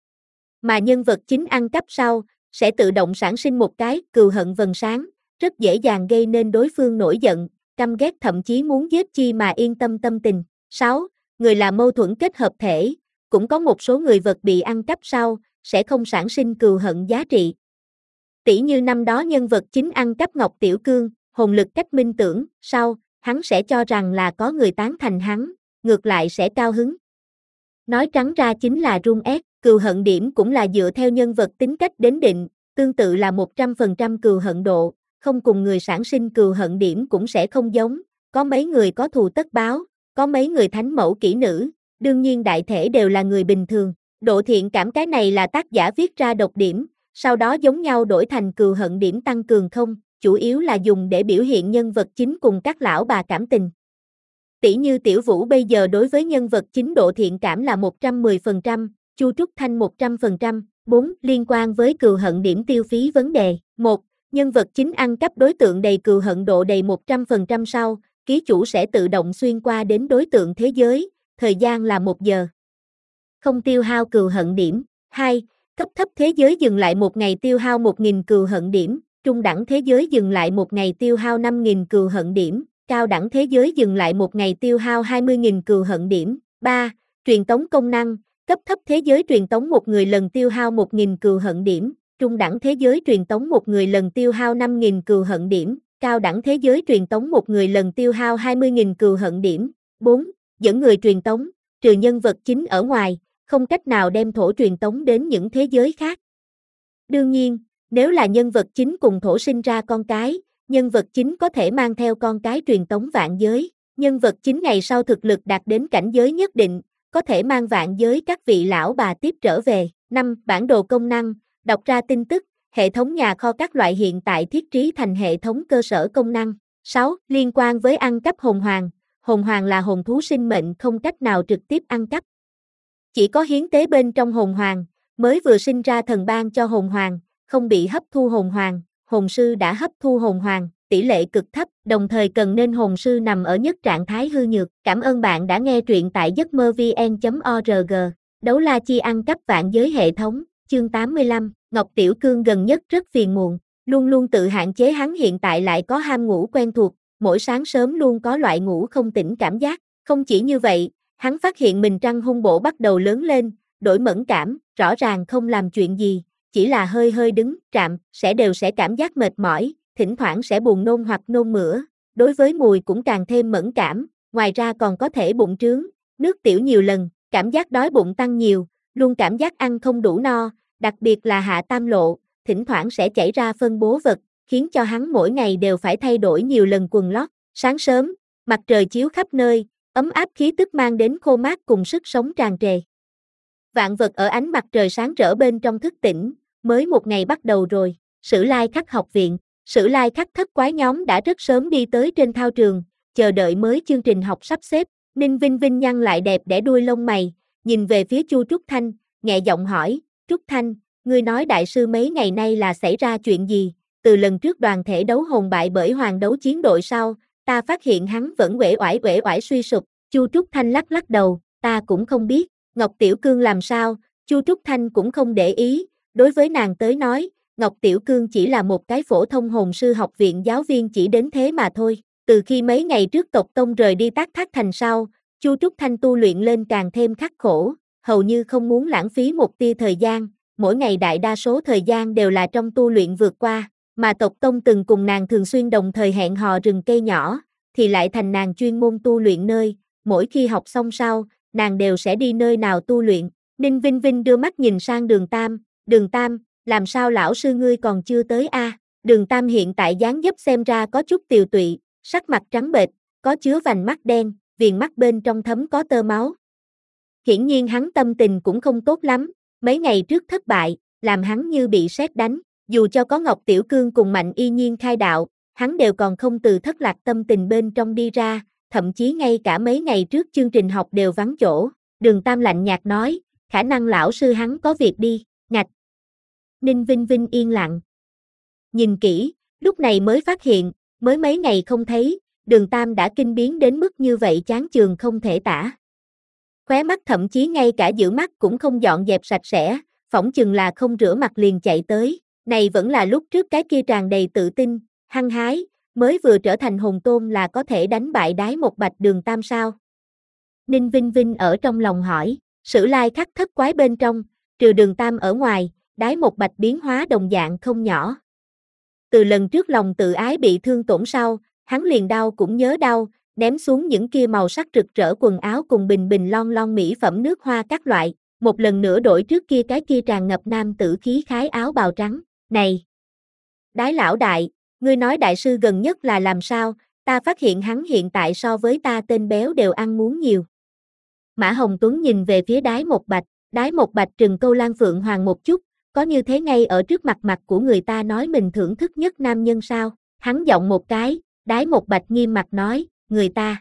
Mà nhân vật chính ăn cắp sau, sẽ tự động sản sinh một cái cừu hận vầng sáng, rất dễ dàng gây nên đối phương nổi giận, căm ghét thậm chí muốn giết chi mà yên tâm tâm tình. sáu. Người là mâu thuẫn kết hợp thể, cũng có một số người vật bị ăn cắp sau, sẽ không sản sinh cừu hận giá trị. Tỷ như năm đó nhân vật chính ăn cắp Ngọc Tiểu Cương, hồn lực cách minh tưởng, sau, hắn sẽ cho rằng là có người tán thành hắn, ngược lại sẽ cao hứng. Nói trắng ra chính là run ép, cừu hận điểm cũng là dựa theo nhân vật tính cách đến định, tương tự là một trăm phần trăm cừu hận độ, không cùng người sản sinh cừu hận điểm cũng sẽ không giống, có mấy người có thù tất báo, có mấy người thánh mẫu kỹ nữ, đương nhiên đại thể đều là người bình thường, độ thiện cảm cái này là tác giả viết ra độc điểm, sau đó giống nhau đổi thành cừu hận điểm tăng cường không, chủ yếu là dùng để biểu hiện nhân vật chính cùng các lão bà cảm tình. Tỷ như Tiểu Vũ bây giờ đối với nhân vật chính độ thiện cảm là một trăm mười phần trăm, Chu Trúc Thanh một trăm phần trăm. bốn. Liên quan với cừu hận điểm tiêu phí vấn đề. một. Nhân vật chính ăn cắp đối tượng đầy cừu hận độ đầy một trăm phần trăm sau, ký chủ sẽ tự động xuyên qua đến đối tượng thế giới, thời gian là một giờ. Không tiêu hao cừu hận điểm. hai. Cấp thấp thế giới dừng lại một ngày tiêu hao một nghìn cừu hận điểm, trung đẳng thế giới dừng lại một ngày tiêu hao năm nghìn cừu hận điểm, cao đẳng thế giới dừng lại một ngày tiêu hao hai mươi nghìn cừu hận điểm. ba. Truyền tống công năng, Cấp thấp thế giới truyền tống một người lần tiêu hao một nghìn cừu hận điểm, trung đẳng thế giới truyền tống một người lần tiêu hao năm nghìn cừu hận điểm, cao đẳng thế giới truyền tống một người lần tiêu hao hai mươi nghìn cừu hận điểm. bốn. Dẫn người truyền tống, trừ nhân vật chính ở ngoài, không cách nào đem thổ truyền tống đến những thế giới khác. Đương nhiên, nếu là nhân vật chính cùng thổ sinh ra con cái, nhân vật chính có thể mang theo con cái truyền tống vạn giới. Nhân vật chính ngày sau thực lực đạt đến cảnh giới nhất định, có thể mang vạn giới các vị lão bà tiếp trở về. năm. Bản đồ công năng, đọc ra tin tức, hệ thống nhà kho các loại hiện tại thiết trí thành hệ thống cơ sở công năng. sáu. Liên quan với ăn cắp hồn hoàng, hồn hoàng là hồn thú sinh mệnh không cách nào trực tiếp ăn cắp. Chỉ có hiến tế bên trong hồn hoàng, mới vừa sinh ra thần ban cho hồn hoàng, không bị hấp thu hồn hoàng, hồn sư đã hấp thu hồn hoàng, tỷ lệ cực thấp, đồng thời cần nên hồn sư nằm ở nhất trạng thái hư nhược. Cảm ơn bạn đã nghe truyện tại giấc mơ vn chấm org. Đấu la chi ăn cắp vạn giới hệ thống, chương tám mươi lăm, Ngọc Tiểu Cương gần nhất rất phiền muộn, luôn luôn tự hạn chế hắn hiện tại lại có ham ngủ quen thuộc, mỗi sáng sớm luôn có loại ngủ không tỉnh cảm giác. Không chỉ như vậy, hắn phát hiện mình răng hung bộ bắt đầu lớn lên, đổi mẫn cảm, rõ ràng không làm chuyện gì, chỉ là hơi hơi đứng, trạm, sẽ đều sẽ cảm giác mệt mỏi, thỉnh thoảng sẽ buồn nôn hoặc nôn mửa, đối với mùi cũng càng thêm mẫn cảm, ngoài ra còn có thể bụng trướng, nước tiểu nhiều lần, cảm giác đói bụng tăng nhiều, luôn cảm giác ăn không đủ no, đặc biệt là hạ tam lộ, thỉnh thoảng sẽ chảy ra phân bố vật, khiến cho hắn mỗi ngày đều phải thay đổi nhiều lần quần lót. Sáng sớm, mặt trời chiếu khắp nơi, ấm áp khí tức mang đến khô mát cùng sức sống tràn trề. Vạn vật ở ánh mặt trời sáng rỡ bên trong thức tỉnh, mới một ngày bắt đầu rồi. Sử Lai Khắc học viện, Sử Lai Khắc thất quái nhóm đã rất sớm đi tới trên thao trường, chờ đợi mới chương trình học sắp xếp. Ninh Vinh Vinh nhăn lại đẹp đẽ đuôi lông mày, nhìn về phía Chu Trúc Thanh, nhẹ giọng hỏi, Trúc Thanh, ngươi nói đại sư mấy ngày nay là xảy ra chuyện gì? Từ lần trước đoàn thể đấu hồn bại bởi hoàng đấu chiến đội sau, ta phát hiện hắn vẫn uể oải uể oải suy sụp. Chu Trúc Thanh lắc lắc đầu, ta cũng không biết, Ngọc Tiểu Cương làm sao, Chu Trúc Thanh cũng không để ý, đối với nàng tới nói, Ngọc Tiểu Cương chỉ là một cái phổ thông hồn sư học viện giáo viên chỉ đến thế mà thôi. Từ khi mấy ngày trước tộc tông rời đi Tác Thác Thành sau, Chu Trúc Thanh tu luyện lên càng thêm khắc khổ, hầu như không muốn lãng phí một tia thời gian, mỗi ngày đại đa số thời gian đều là trong tu luyện vượt qua, mà tộc tông từng cùng nàng thường xuyên đồng thời hẹn hò rừng cây nhỏ, thì lại thành nàng chuyên môn tu luyện nơi, mỗi khi học xong sau, nàng đều sẽ đi nơi nào tu luyện. Ninh Vinh Vinh đưa mắt nhìn sang Đường Tam, Đường Tam, làm sao lão sư ngươi còn chưa tới a? À? Đường Tam hiện tại dáng dấp xem ra có chút tiều tụy, sắc mặt trắng bệch, có chứa vành mắt đen, viền mắt bên trong thấm có tơ máu. Hiển nhiên hắn tâm tình cũng không tốt lắm, mấy ngày trước thất bại, làm hắn như bị sét đánh, dù cho có Ngọc Tiểu Cương cùng Mạnh Y Nhiên khai đạo, hắn đều còn không từ thất lạc tâm tình bên trong đi ra, thậm chí ngay cả mấy ngày trước chương trình học đều vắng chỗ. Đường Tam lạnh nhạt nói, khả năng lão sư hắn có việc đi, ngạch. Ninh Vinh Vinh yên lặng. Nhìn kỹ, lúc này mới phát hiện, mới mấy ngày không thấy, Đường Tam đã kinh biến đến mức như vậy chán chường không thể tả. Khóe mắt thậm chí ngay cả giữ mắt cũng không dọn dẹp sạch sẽ, phỏng chừng là không rửa mặt liền chạy tới, này vẫn là lúc trước cái kia tràn đầy tự tin, hăng hái, mới vừa trở thành hồn tôn là có thể đánh bại Đái Một Bạch Đường Tam sao? Ninh Vinh Vinh ở trong lòng hỏi, Sử Lai Khắc thất quái bên trong, trừ Đường Tam ở ngoài, Đái Một Bạch biến hóa đồng dạng không nhỏ. Từ lần trước lòng tự ái bị thương tổn sau, hắn liền đau cũng nhớ đau, ném xuống những kia màu sắc rực rỡ quần áo cùng bình bình lon lon mỹ phẩm nước hoa các loại, một lần nữa đổi trước kia cái kia tràn ngập nam tử khí khái áo bào trắng. Này! Đái lão đại, ngươi nói đại sư gần nhất là làm sao, ta phát hiện hắn hiện tại so với ta tên béo đều ăn muốn nhiều. Mã Hồng Tuấn nhìn về phía Đái Một Bạch, Đái Một Bạch trừng câu Lan Phượng Hoàng một chút, có như thế ngay ở trước mặt mặt của người ta nói mình thưởng thức nhất nam nhân sao, hắn giọng một cái, Đái Một Bạch nghiêm mặt nói, người ta.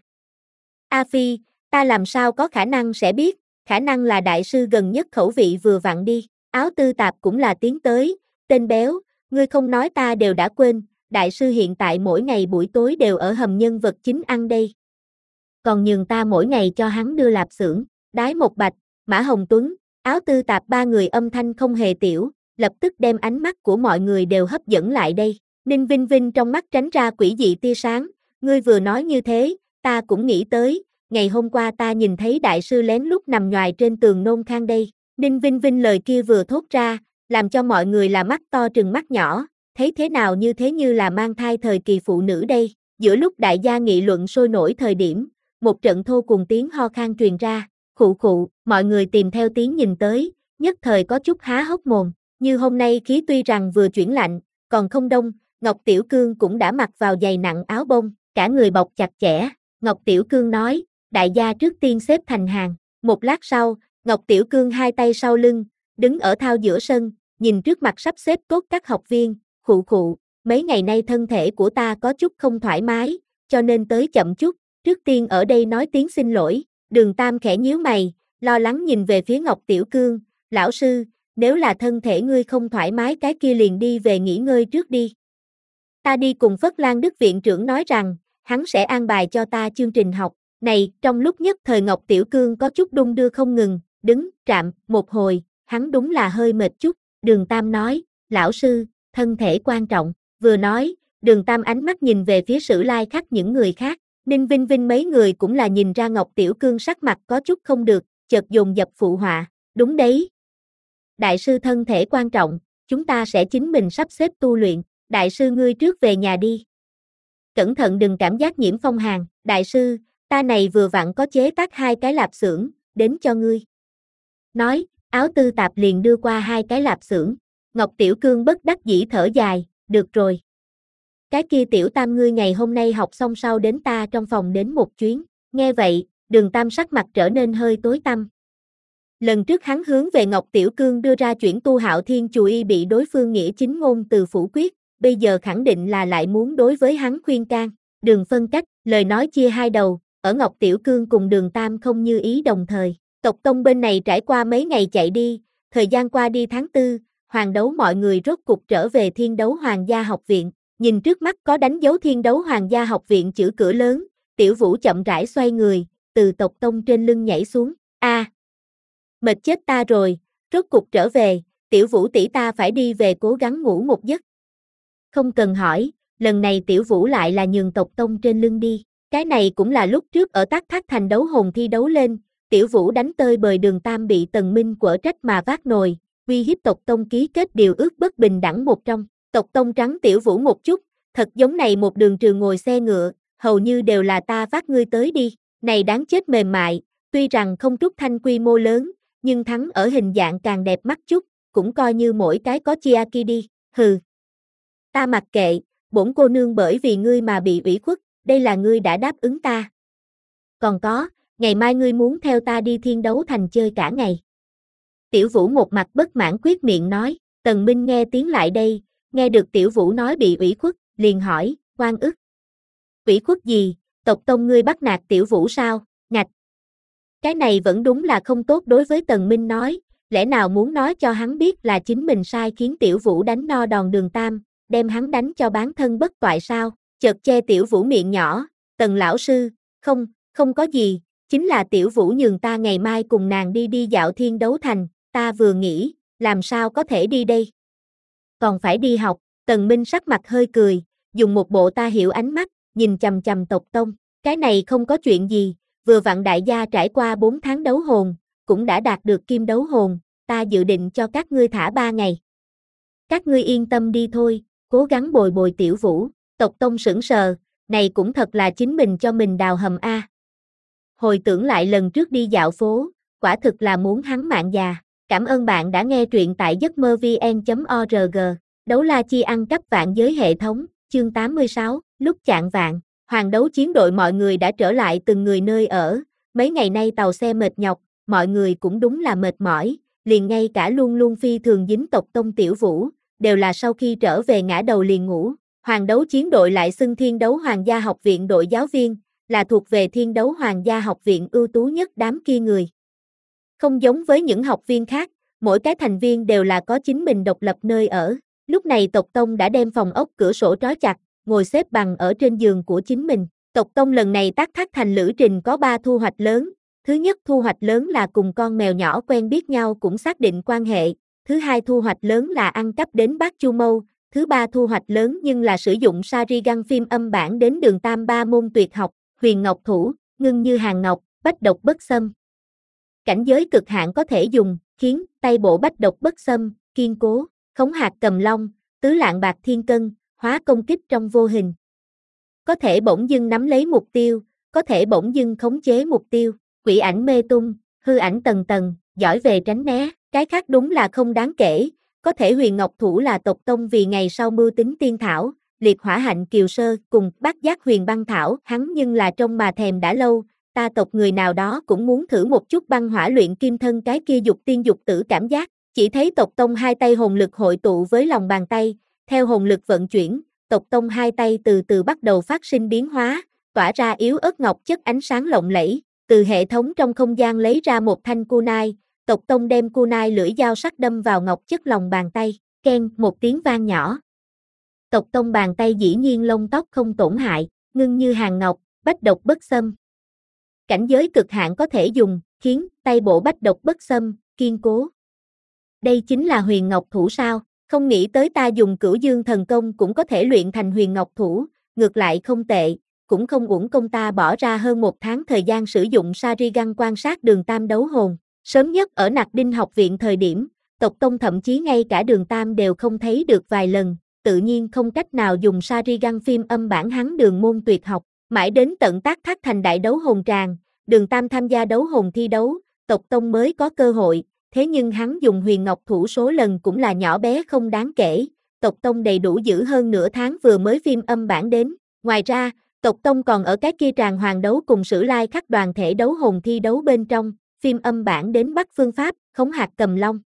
A Phi, ta làm sao có khả năng sẽ biết, khả năng là đại sư gần nhất khẩu vị vừa vặn đi, Áo Tư Tạp cũng là tiến tới, tên béo, ngươi không nói ta đều đã quên, đại sư hiện tại mỗi ngày buổi tối đều ở hầm nhân vật chính ăn đây. Còn nhường ta mỗi ngày cho hắn đưa lạp xưởng, Đái Một Bạch, Mã Hồng Tuấn, Áo Tư Tạp ba người âm thanh không hề tiểu, lập tức đem ánh mắt của mọi người đều hấp dẫn lại đây. Ninh Vinh Vinh trong mắt tránh ra quỷ dị tia sáng, ngươi vừa nói như thế, ta cũng nghĩ tới, ngày hôm qua ta nhìn thấy đại sư lén lút nằm nhoài trên tường nôn khan đây. Ninh Vinh Vinh lời kia vừa thốt ra, làm cho mọi người là mắt to trừng mắt nhỏ, thấy thế nào như thế như là mang thai thời kỳ phụ nữ đây. Giữa lúc đại gia nghị luận sôi nổi thời điểm, một trận thô cùng tiếng ho khan truyền ra, khụ khụ, mọi người tìm theo tiếng nhìn tới, nhất thời có chút há hốc mồm, như hôm nay khí tuy rằng vừa chuyển lạnh, còn không đông, Ngọc Tiểu Cương cũng đã mặc vào giày nặng áo bông, cả người bọc chặt chẽ. Ngọc Tiểu Cương nói, đại gia trước tiên xếp thành hàng. Một lát sau, Ngọc Tiểu Cương hai tay sau lưng, đứng ở thao giữa sân, nhìn trước mặt sắp xếp tốt các học viên, khụ khụ, mấy ngày nay thân thể của ta có chút không thoải mái, cho nên tới chậm chút, trước tiên ở đây nói tiếng xin lỗi. Đường Tam khẽ nhíu mày, lo lắng nhìn về phía Ngọc Tiểu Cương, lão sư, nếu là thân thể ngươi không thoải mái cái kia liền đi về nghỉ ngơi trước đi. Ta đi cùng Phất Lan Đức viện trưởng nói rằng, hắn sẽ an bài cho ta chương trình học. Này, trong lúc nhất thời Ngọc Tiểu Cương có chút đung đưa không ngừng, đứng, trạm, một hồi, hắn đúng là hơi mệt chút. Đường Tam nói, lão sư, thân thể quan trọng. Vừa nói, Đường Tam ánh mắt nhìn về phía Sử Lai Khắc những người khác. Ninh Vinh Vinh mấy người cũng là nhìn ra Ngọc Tiểu Cương sắc mặt có chút không được, chợt dồn dập phụ họa. Đúng đấy. Đại sư thân thể quan trọng, chúng ta sẽ chính mình sắp xếp tu luyện. Đại sư ngươi trước về nhà đi. Cẩn thận đừng cảm giác nhiễm phong hàn. Đại sư, ta này vừa vặn có chế tác hai cái lạp xưởng, đến cho ngươi. Nói, áo tư tạp liền đưa qua hai cái lạp xưởng. Ngọc Tiểu Cương bất đắc dĩ thở dài, được rồi. Cái kia Tiểu Tam ngươi ngày hôm nay học xong sau đến ta trong phòng đến một chuyến. Nghe vậy, Đường Tam sắc mặt trở nên hơi tối tăm. Lần trước hắn hướng về Ngọc Tiểu Cương đưa ra chuyển tu Hạo Thiên Chù Y bị đối phương nghĩa chính ngôn từ phủ quyết, bây giờ khẳng định là lại muốn đối với hắn khuyên can. Đường phân cách, lời nói chia hai đầu, ở Ngọc Tiểu Cương cùng Đường Tam không như ý đồng thời. Tộc Tông bên này trải qua mấy ngày chạy đi, thời gian qua đi tháng tư, hoàng đấu mọi người rốt cục trở về Thiên Đấu Hoàng gia học viện. Nhìn trước mắt có đánh dấu Thiên Đấu Hoàng gia học viện chữ cửa lớn, Tiểu Vũ chậm rãi xoay người, từ Tộc Tông trên lưng nhảy xuống. A, à, mệt chết ta rồi, rốt cục trở về, Tiểu Vũ tỷ ta phải đi về cố gắng ngủ một giấc. Không cần hỏi, lần này Tiểu Vũ lại là nhường Tộc Tông trên lưng đi. Cái này cũng là lúc trước ở Tát Thác Thành đấu hồn thi đấu lên, Tiểu Vũ đánh tơi bời Đường Tam bị Tần Minh quở trách mà vác nồi, uy hiếp Tộc Tông ký kết điều ước bất bình đẳng một trong. Tộc Tông trắng Tiểu Vũ một chút, thật giống này một đường trường ngồi xe ngựa, hầu như đều là ta vác ngươi tới đi. Này đáng chết mềm mại, tuy rằng không trúc thanh quy mô lớn, nhưng thắng ở hình dạng càng đẹp mắt chút, cũng coi như mỗi cái có Chiaki đi. Hừ. Ta mặc kệ, bổn cô nương bởi vì ngươi mà bị ủy khuất, đây là ngươi đã đáp ứng ta. Còn có, ngày mai ngươi muốn theo ta đi Thiên Đấu Thành chơi cả ngày. Tiểu Vũ một mặt bất mãn quyết miệng nói, Tần Minh nghe tiếng lại đây, nghe được Tiểu Vũ nói bị ủy khuất, liền hỏi, oan ức. Ủy khuất gì, Tộc Tông ngươi bắt nạt Tiểu Vũ sao, ngạch. Cái này vẫn đúng là không tốt đối với Tần Minh nói, lẽ nào muốn nói cho hắn biết là chính mình sai khiến Tiểu Vũ đánh no đòn Đường Tam, đem hắn đánh cho bán thân bất toại sao, chợt che Tiểu Vũ miệng nhỏ, Tần lão sư, không, không có gì, chính là Tiểu Vũ nhường ta ngày mai cùng nàng đi đi dạo Thiên Đấu Thành, ta vừa nghĩ, làm sao có thể đi đây. Còn phải đi học, Tần Minh sắc mặt hơi cười, dùng một bộ ta hiểu ánh mắt, nhìn chằm chằm Tộc Tông, cái này không có chuyện gì, vừa vặn đại gia trải qua bốn tháng đấu hồn, cũng đã đạt được kim đấu hồn, ta dự định cho các ngươi thả ba ngày. Các ngươi yên tâm đi thôi, cố gắng bồi bồi Tiểu Vũ. Tộc Tông sững sờ, này cũng thật là chính mình cho mình đào hầm a. Hồi tưởng lại lần trước đi dạo phố, quả thực là muốn hắn mạng già. Cảm ơn bạn đã nghe truyện tại giấc mơ vn chấm org. Đấu la chi ăn cắp vạn giới hệ thống, chương tám mươi sáu, lúc chạng vạn. Hoàng đấu chiến đội mọi người đã trở lại từng người nơi ở, mấy ngày nay tàu xe mệt nhọc, mọi người cũng đúng là mệt mỏi, liền ngay cả luôn luôn phi thường dính Tộc Tông Tiểu Vũ, đều là sau khi trở về ngã đầu liền ngủ. Hoàng đấu chiến đội lại xưng Thiên Đấu Hoàng gia học viện đội giáo viên, là thuộc về Thiên Đấu Hoàng gia học viện ưu tú nhất đám kia người. Không giống với những học viên khác, mỗi cái thành viên đều là có chính mình độc lập nơi ở. Lúc này Tộc Tông đã đem phòng ốc cửa sổ trói chặt, ngồi xếp bằng ở trên giường của chính mình. Tộc Tông lần này Tát Thác Thành lữ trình có ba thu hoạch lớn. Thứ nhất thu hoạch lớn là cùng con mèo nhỏ quen biết nhau cũng xác định quan hệ. Thứ hai thu hoạch lớn là ăn cắp đến Bát Chu Mâu. Thứ ba thu hoạch lớn nhưng là sử dụng Sharingan phim âm bản đến Đường Tam ba môn tuyệt học, Huyền Ngọc Thủ, ngưng như hàng ngọc, bách độc bất xâm. Cảnh giới cực hạn có thể dùng, khiến, tay bộ bách độc bất xâm, kiên cố, khống hạt cầm long, tứ lạng bạc thiên cân, hóa công kích trong vô hình. Có thể bỗng dưng nắm lấy mục tiêu, có thể bỗng dưng khống chế mục tiêu, quỷ ảnh mê tung, hư ảnh tầng tầng, giỏi về tránh né, cái khác đúng là không đáng kể, có thể Huyền Ngọc Thủ là tộc tông vì ngày sau mưu tính tiên thảo, liệt hỏa hạnh kiều sơ cùng bát giác huyền băng thảo, hắn nhưng là trong mà thèm đã lâu, ta tộc người nào đó cũng muốn thử một chút băng hỏa luyện kim thân cái kia dục tiên dục tử cảm giác, chỉ thấy tộc tông hai tay hồn lực hội tụ với lòng bàn tay, theo hồn lực vận chuyển, tộc tông hai tay từ từ bắt đầu phát sinh biến hóa, tỏa ra yếu ớt ngọc chất ánh sáng lộng lẫy, từ hệ thống trong không gian lấy ra một thanh kunai, tộc tông đem kunai lưỡi dao sắc đâm vào ngọc chất lòng bàn tay, keng một tiếng vang nhỏ. Tộc tông bàn tay dĩ nhiên lông tóc không tổn hại, ngưng như hàng ngọc, bách độc bất xâm. Cảnh giới cực hạn có thể dùng, khiến, tay bộ bách độc bất xâm, kiên cố. Đây chính là Huyền Ngọc Thủ sao, không nghĩ tới ta dùng Cửu Dương thần công cũng có thể luyện thành Huyền Ngọc Thủ, ngược lại không tệ, cũng không uổng công ta bỏ ra hơn một tháng thời gian sử dụng Sharingan quan sát Đường Tam đấu hồn, sớm nhất ở Nặc Đinh học viện thời điểm, tộc tông thậm chí ngay cả Đường Tam đều không thấy được vài lần, tự nhiên không cách nào dùng Sharingan phim âm bản hắn đường môn tuyệt học, mãi đến tận tác thác thành đại đấu hồn tràng, Đường Tam tham gia đấu hồn thi đấu, tộc tông mới có cơ hội, thế nhưng hắn dùng Huyền Ngọc Thủ số lần cũng là nhỏ bé không đáng kể, tộc tông đầy đủ giữ hơn nửa tháng vừa mới phim âm bản đến, ngoài ra, tộc tông còn ở cái kia tràng hoàng đấu cùng Sử Lai khắc đoàn thể đấu hồn thi đấu bên trong, phim âm bản đến bắt phương pháp, khống hạt cầm long.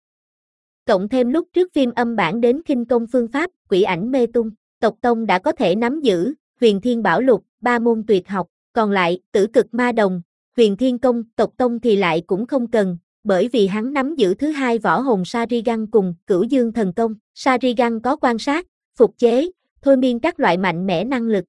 Cộng thêm lúc trước phim âm bản đến khinh công phương pháp, quỷ ảnh mê tung, tộc tông đã có thể nắm giữ, huyền thiên bảo lục, ba môn tuyệt học, còn lại, tử cực ma đồng, huyền thiên công, tộc tông thì lại cũng không cần, bởi vì hắn nắm giữ thứ hai võ hồn Sharingan cùng Cửu Dương thần công, Sharingan có quan sát, phục chế, thôi miên các loại mạnh mẽ năng lực.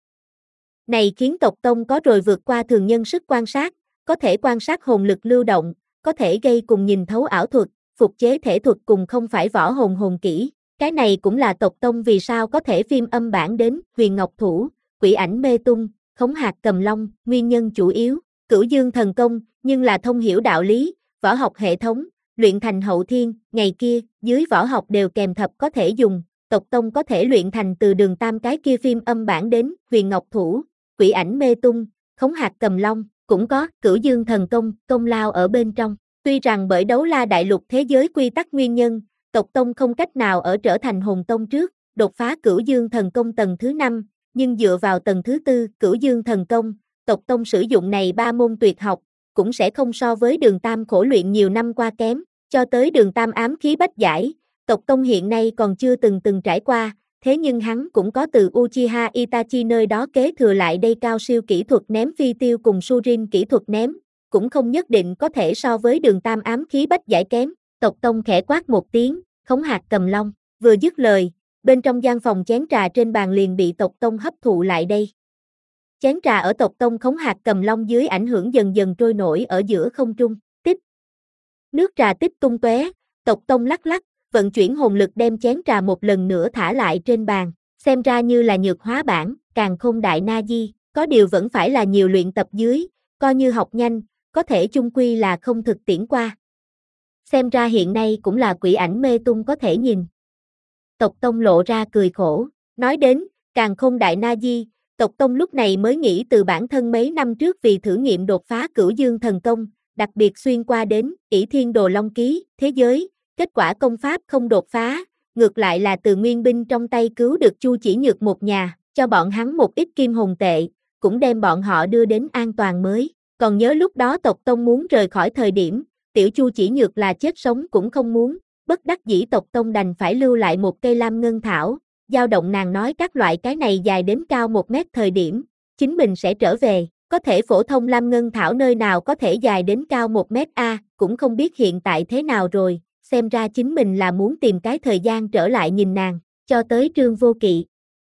Này khiến tộc tông có rồi vượt qua thường nhân sức quan sát, có thể quan sát hồn lực lưu động, có thể gây cùng nhìn thấu ảo thuật, phục chế thể thuật cùng không phải võ hồn hồn kỹ. Cái này cũng là tộc tông vì sao có thể phim âm bản đến Huyền Ngọc Thủ, quỷ ảnh mê tung, khống hạt cầm long, nguyên nhân chủ yếu, Cửu Dương thần công, nhưng là thông hiểu đạo lý, võ học hệ thống, luyện thành hậu thiên, ngày kia, dưới võ học đều kèm thập có thể dùng, tộc tông có thể luyện thành từ Đường Tam cái kia phim âm bản đến Huyền Ngọc Thủ, quỷ ảnh mê tung, khống hạt cầm long, cũng có Cửu Dương thần công, công lao ở bên trong. Tuy rằng bởi đấu la đại lục thế giới quy tắc nguyên nhân, tộc tông không cách nào ở trở thành hồn tông trước, đột phá Cửu Dương thần công tầng thứ năm, nhưng dựa vào tầng thứ tư Cửu Dương thần công, tộc tông sử dụng này ba môn tuyệt học, cũng sẽ không so với Đường Tam khổ luyện nhiều năm qua kém, cho tới Đường Tam ám khí bách giải, tộc tông hiện nay còn chưa từng từng trải qua, thế nhưng hắn cũng có từ Uchiha Itachi nơi đó kế thừa lại đây cao siêu kỹ thuật ném phi tiêu cùng Surin kỹ thuật ném, cũng không nhất định có thể so với Đường Tam ám khí bách giải kém, tộc tông khẽ quát một tiếng, khống hạt cầm long, vừa dứt lời, bên trong gian phòng chén trà trên bàn liền bị tộc tông hấp thụ lại đây. Chén trà ở tộc tông khống hạt cầm long dưới ảnh hưởng dần dần trôi nổi ở giữa không trung, tích. Nước trà tích tung tóe, tộc tông lắc lắc, vận chuyển hồn lực đem chén trà một lần nữa thả lại trên bàn, xem ra như là nhược hóa bản, càn khôn đại na di, có điều vẫn phải là nhiều luyện tập dưới, coi như học nhanh, có thể chung quy là không thực tiễn qua. Xem ra hiện nay cũng là quỷ ảnh mê tung có thể nhìn. Tộc tông lộ ra cười khổ, nói đến, càn khôn đại na di, tộc tông lúc này mới nghĩ từ bản thân mấy năm trước vì thử nghiệm đột phá Cửu Dương thần công, đặc biệt xuyên qua đến ỷ thiên đồ long ký, thế giới, kết quả công pháp không đột phá, ngược lại là từ nguyên binh trong tay cứu được Chu Chỉ Nhược một nhà, cho bọn hắn một ít kim hồn tệ, cũng đem bọn họ đưa đến an toàn mới. Còn nhớ lúc đó tộc tông muốn rời khỏi thời điểm, tiểu Chu Chỉ Nhược là chết sống cũng không muốn, bất đắc dĩ tộc tông đành phải lưu lại một cây lam ngân thảo, dao động nàng nói các loại cái này dài đến cao một mét thời điểm, chính mình sẽ trở về, có thể phổ thông lam ngân thảo nơi nào có thể dài đến cao một mét a, cũng không biết hiện tại thế nào rồi, xem ra chính mình là muốn tìm cái thời gian trở lại nhìn nàng, cho tới Trương Vô Kỵ.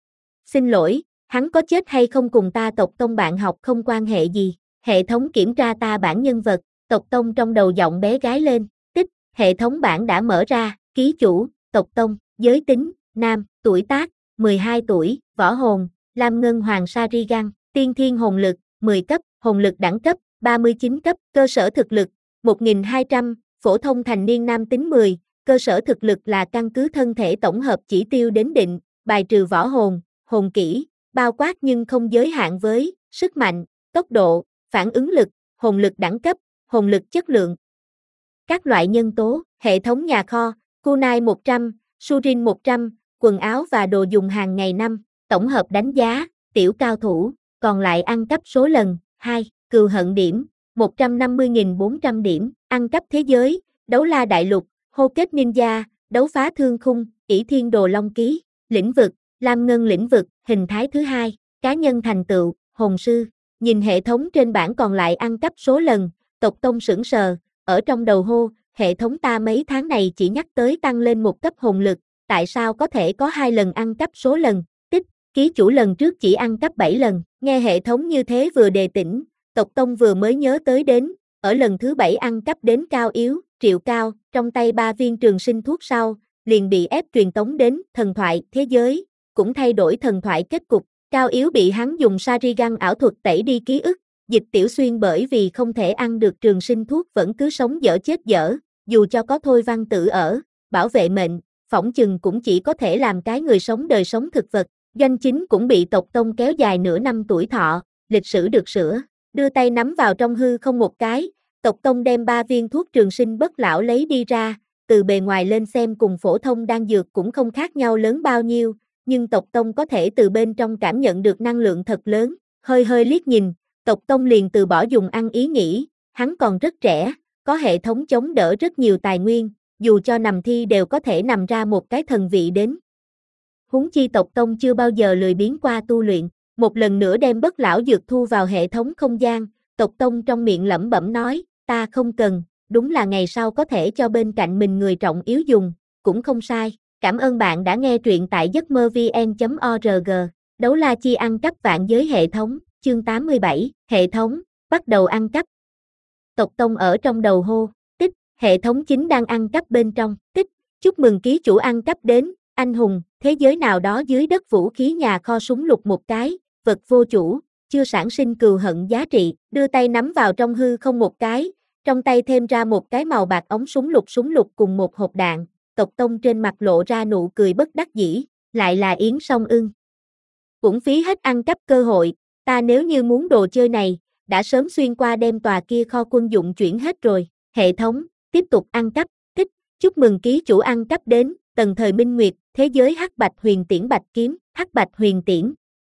Xin lỗi, hắn có chết hay không cùng ta tộc tông bạn học không quan hệ gì, hệ thống kiểm tra ta bản nhân vật, tộc tông trong đầu giọng bé gái lên, tích, hệ thống bản đã mở ra, ký chủ, tộc tông, giới tính, nam, tuổi tác, mười hai tuổi, võ hồn, lam ngân hoàng Sharingan, tiên thiên hồn lực, mười cấp, hồn lực đẳng cấp, ba mươi chín cấp, cơ sở thực lực, một nghìn hai trăm, phổ thông thành niên nam tính mười, cơ sở thực lực là căn cứ thân thể tổng hợp chỉ tiêu đến định, bài trừ võ hồn, hồn kỹ, bao quát nhưng không giới hạn với, sức mạnh, tốc độ, phản ứng lực, hồn lực đẳng cấp, hồn lực chất lượng. Các loại nhân tố, hệ thống nhà kho, kunai một trăm, surin một trăm, quần áo và đồ dùng hàng ngày năm, tổng hợp đánh giá, tiểu cao thủ, còn lại ăn cắp số lần, hai, cừu hận điểm, một trăm năm mươi nghìn bốn trăm điểm, ăn cắp thế giới, đấu la đại lục, hô kết ninja, đấu phá thương khung, ỷ thiên đồ long ký, lĩnh vực, lam ngân lĩnh vực, hình thái thứ hai, cá nhân thành tựu, hồn sư, nhìn hệ thống trên bảng còn lại ăn cắp số lần, tộc tông sững sờ, ở trong đầu hô, hệ thống ta mấy tháng này chỉ nhắc tới tăng lên một cấp hồn lực, tại sao có thể có hai lần ăn cắp số lần, tích, ký chủ lần trước chỉ ăn cắp bảy lần, nghe hệ thống như thế vừa đề tỉnh, tộc tông vừa mới nhớ tới đến, ở lần thứ bảy ăn cắp đến cao yếu, triệu cao, trong tay ba viên trường sinh thuốc sau, liền bị ép truyền tống đến thần thoại thế giới, cũng thay đổi thần thoại kết cục, cao yếu bị hắn dùng Sharingan ảo thuật tẩy đi ký ức, Dịch Tiểu Xuyên bởi vì không thể ăn được trường sinh thuốc vẫn cứ sống dở chết dở, dù cho có Thôi Văn Tử ở, bảo vệ mệnh, phỏng chừng cũng chỉ có thể làm cái người sống đời sống thực vật, doanh chính cũng bị tộc tông kéo dài nửa năm tuổi thọ, lịch sử được sửa, đưa tay nắm vào trong hư không một cái, tộc tông đem ba viên thuốc trường sinh bất lão lấy đi ra, từ bề ngoài lên xem cùng phổ thông đan dược cũng không khác nhau lớn bao nhiêu, nhưng tộc tông có thể từ bên trong cảm nhận được năng lượng thật lớn, hơi hơi liếc nhìn, tộc tông liền từ bỏ dùng ăn ý nghĩ, hắn còn rất trẻ, có hệ thống chống đỡ rất nhiều tài nguyên, dù cho nằm thi đều có thể nằm ra một cái thần vị đến. Huống chi tộc tông chưa bao giờ lười biếng qua tu luyện, một lần nữa đem bất lão dược thu vào hệ thống không gian, tộc tông trong miệng lẩm bẩm nói, ta không cần, đúng là ngày sau có thể cho bên cạnh mình người trọng yếu dùng, cũng không sai. Cảm ơn bạn đã nghe truyện tại giấc mơ vn chấm org, đấu la chi ăn cắp vạn giới hệ thống, chương tám mươi bảy, hệ thống, bắt đầu ăn cắp. Tộc tông ở trong đầu hô, tích, hệ thống chính đang ăn cắp bên trong, tích, chúc mừng ký chủ ăn cắp đến, anh hùng, thế giới nào đó dưới đất vũ khí nhà kho súng lục một cái, vật vô chủ, chưa sản sinh cừu hận giá trị, đưa tay nắm vào trong hư không một cái, trong tay thêm ra một cái màu bạc ống súng lục súng lục cùng một hộp đạn, tộc tông trên mặt lộ ra nụ cười bất đắc dĩ, lại là Yến Song Ưng. Cũng phí hết ăn cắp cơ hội, ta nếu như muốn đồ chơi này, đã sớm xuyên qua đem tòa kia kho quân dụng chuyển hết rồi, hệ thống, tiếp tục ăn cắp, tích, chúc mừng ký chủ ăn cắp đến, tần thời minh nguyệt, thế giới hắc bạch huyền tiễn bạch kiếm, hắc bạch huyền tiễn.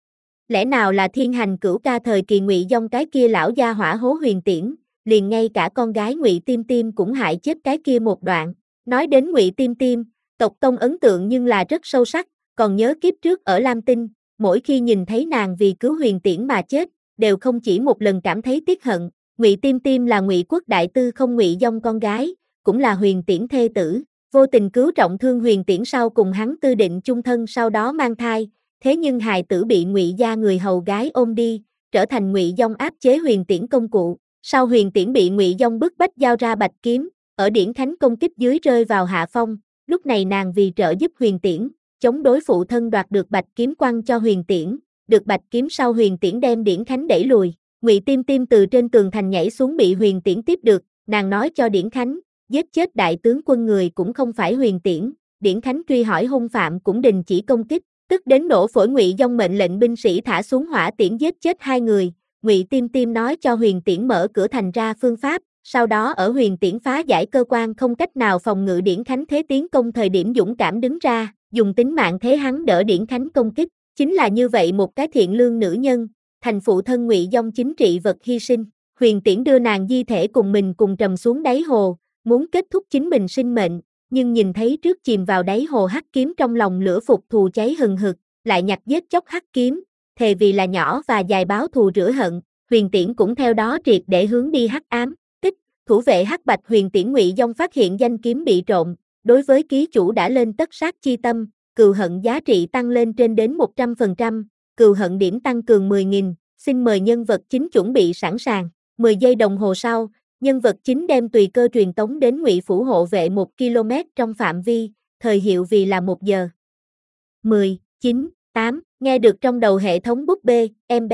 Lẽ nào là thiên hành cửu ca thời kỳ Ngụy Dông cái kia lão gia hỏa hố huyền tiễn, liền ngay cả con gái Ngụy Tim Tim cũng hại chết cái kia một đoạn. Nói đến Ngụy Tim Tim, tộc tông ấn tượng nhưng là rất sâu sắc, còn nhớ kiếp trước ở Lam Tinh, mỗi khi nhìn thấy nàng vì cứu huyền tiễn mà chết, đều không chỉ một lần cảm thấy tiếc hận. Ngụy Tim Tim là Ngụy Quốc đại tư không Ngụy Dông con gái, cũng là huyền tiễn thê tử, vô tình cứu trọng thương huyền tiễn sau cùng hắn tư định chung thân sau đó mang thai, thế nhưng hài tử bị Ngụy gia người hầu gái ôm đi, trở thành Ngụy Dông áp chế huyền tiễn công cụ. Sau huyền tiễn bị Ngụy Dông bức bách giao ra bạch kiếm, ở điển thánh công kích dưới rơi vào hạ phong, lúc này nàng vì trợ giúp huyền tiễn, chống đối phụ thân đoạt được bạch kiếm quăng cho huyền tiễn, được bạch kiếm sau huyền tiễn đem điển thánh đẩy lùi, Ngụy Tim Tim từ trên tường thành nhảy xuống bị huyền tiễn tiếp được, nàng nói cho điển khánh, giết chết đại tướng quân người cũng không phải huyền tiễn, điển khánh truy hỏi hung phạm cũng đình chỉ công kích, tức đến nổ phổi Ngụy Dông mệnh lệnh binh sĩ thả xuống hỏa tiễn giết chết hai người, Ngụy Tim Tim nói cho huyền tiễn mở cửa thành ra phương pháp. Sau đó ở huyền tiễn phá giải cơ quan không cách nào phòng ngự điển khánh thế tiến công thời điểm dũng cảm đứng ra, dùng tính mạng thế hắn đỡ điển khánh công kích, chính là như vậy một cái thiện lương nữ nhân, thành phụ thân Ngụy Dông chính trị vật hy sinh, huyền tiễn đưa nàng di thể cùng mình cùng trầm xuống đáy hồ, muốn kết thúc chính mình sinh mệnh, nhưng nhìn thấy trước chìm vào đáy hồ hắc kiếm trong lòng lửa phục thù cháy hừng hực, lại nhặt giết chóc hắc kiếm, thề vì là nhỏ và dài báo thù rửa hận, huyền tiễn cũng theo đó triệt để hướng đi hắc ám. Thủ vệ hắc bạch huyền tiễn Ngụy Dông phát hiện danh kiếm bị trộm, đối với ký chủ đã lên tất sát chi tâm, cừu hận giá trị tăng lên trên đến một trăm phần trăm, cừu hận điểm tăng cường mười nghìn, xin mời nhân vật chính chuẩn bị sẵn sàng. mười giây đồng hồ sau, nhân vật chính đem tùy cơ truyền tống đến Ngụy phủ hộ vệ một ki lô mét trong phạm vi, thời hiệu vì là một giờ. mười, chín, tám, nghe được trong đầu hệ thống búp bê, em bé,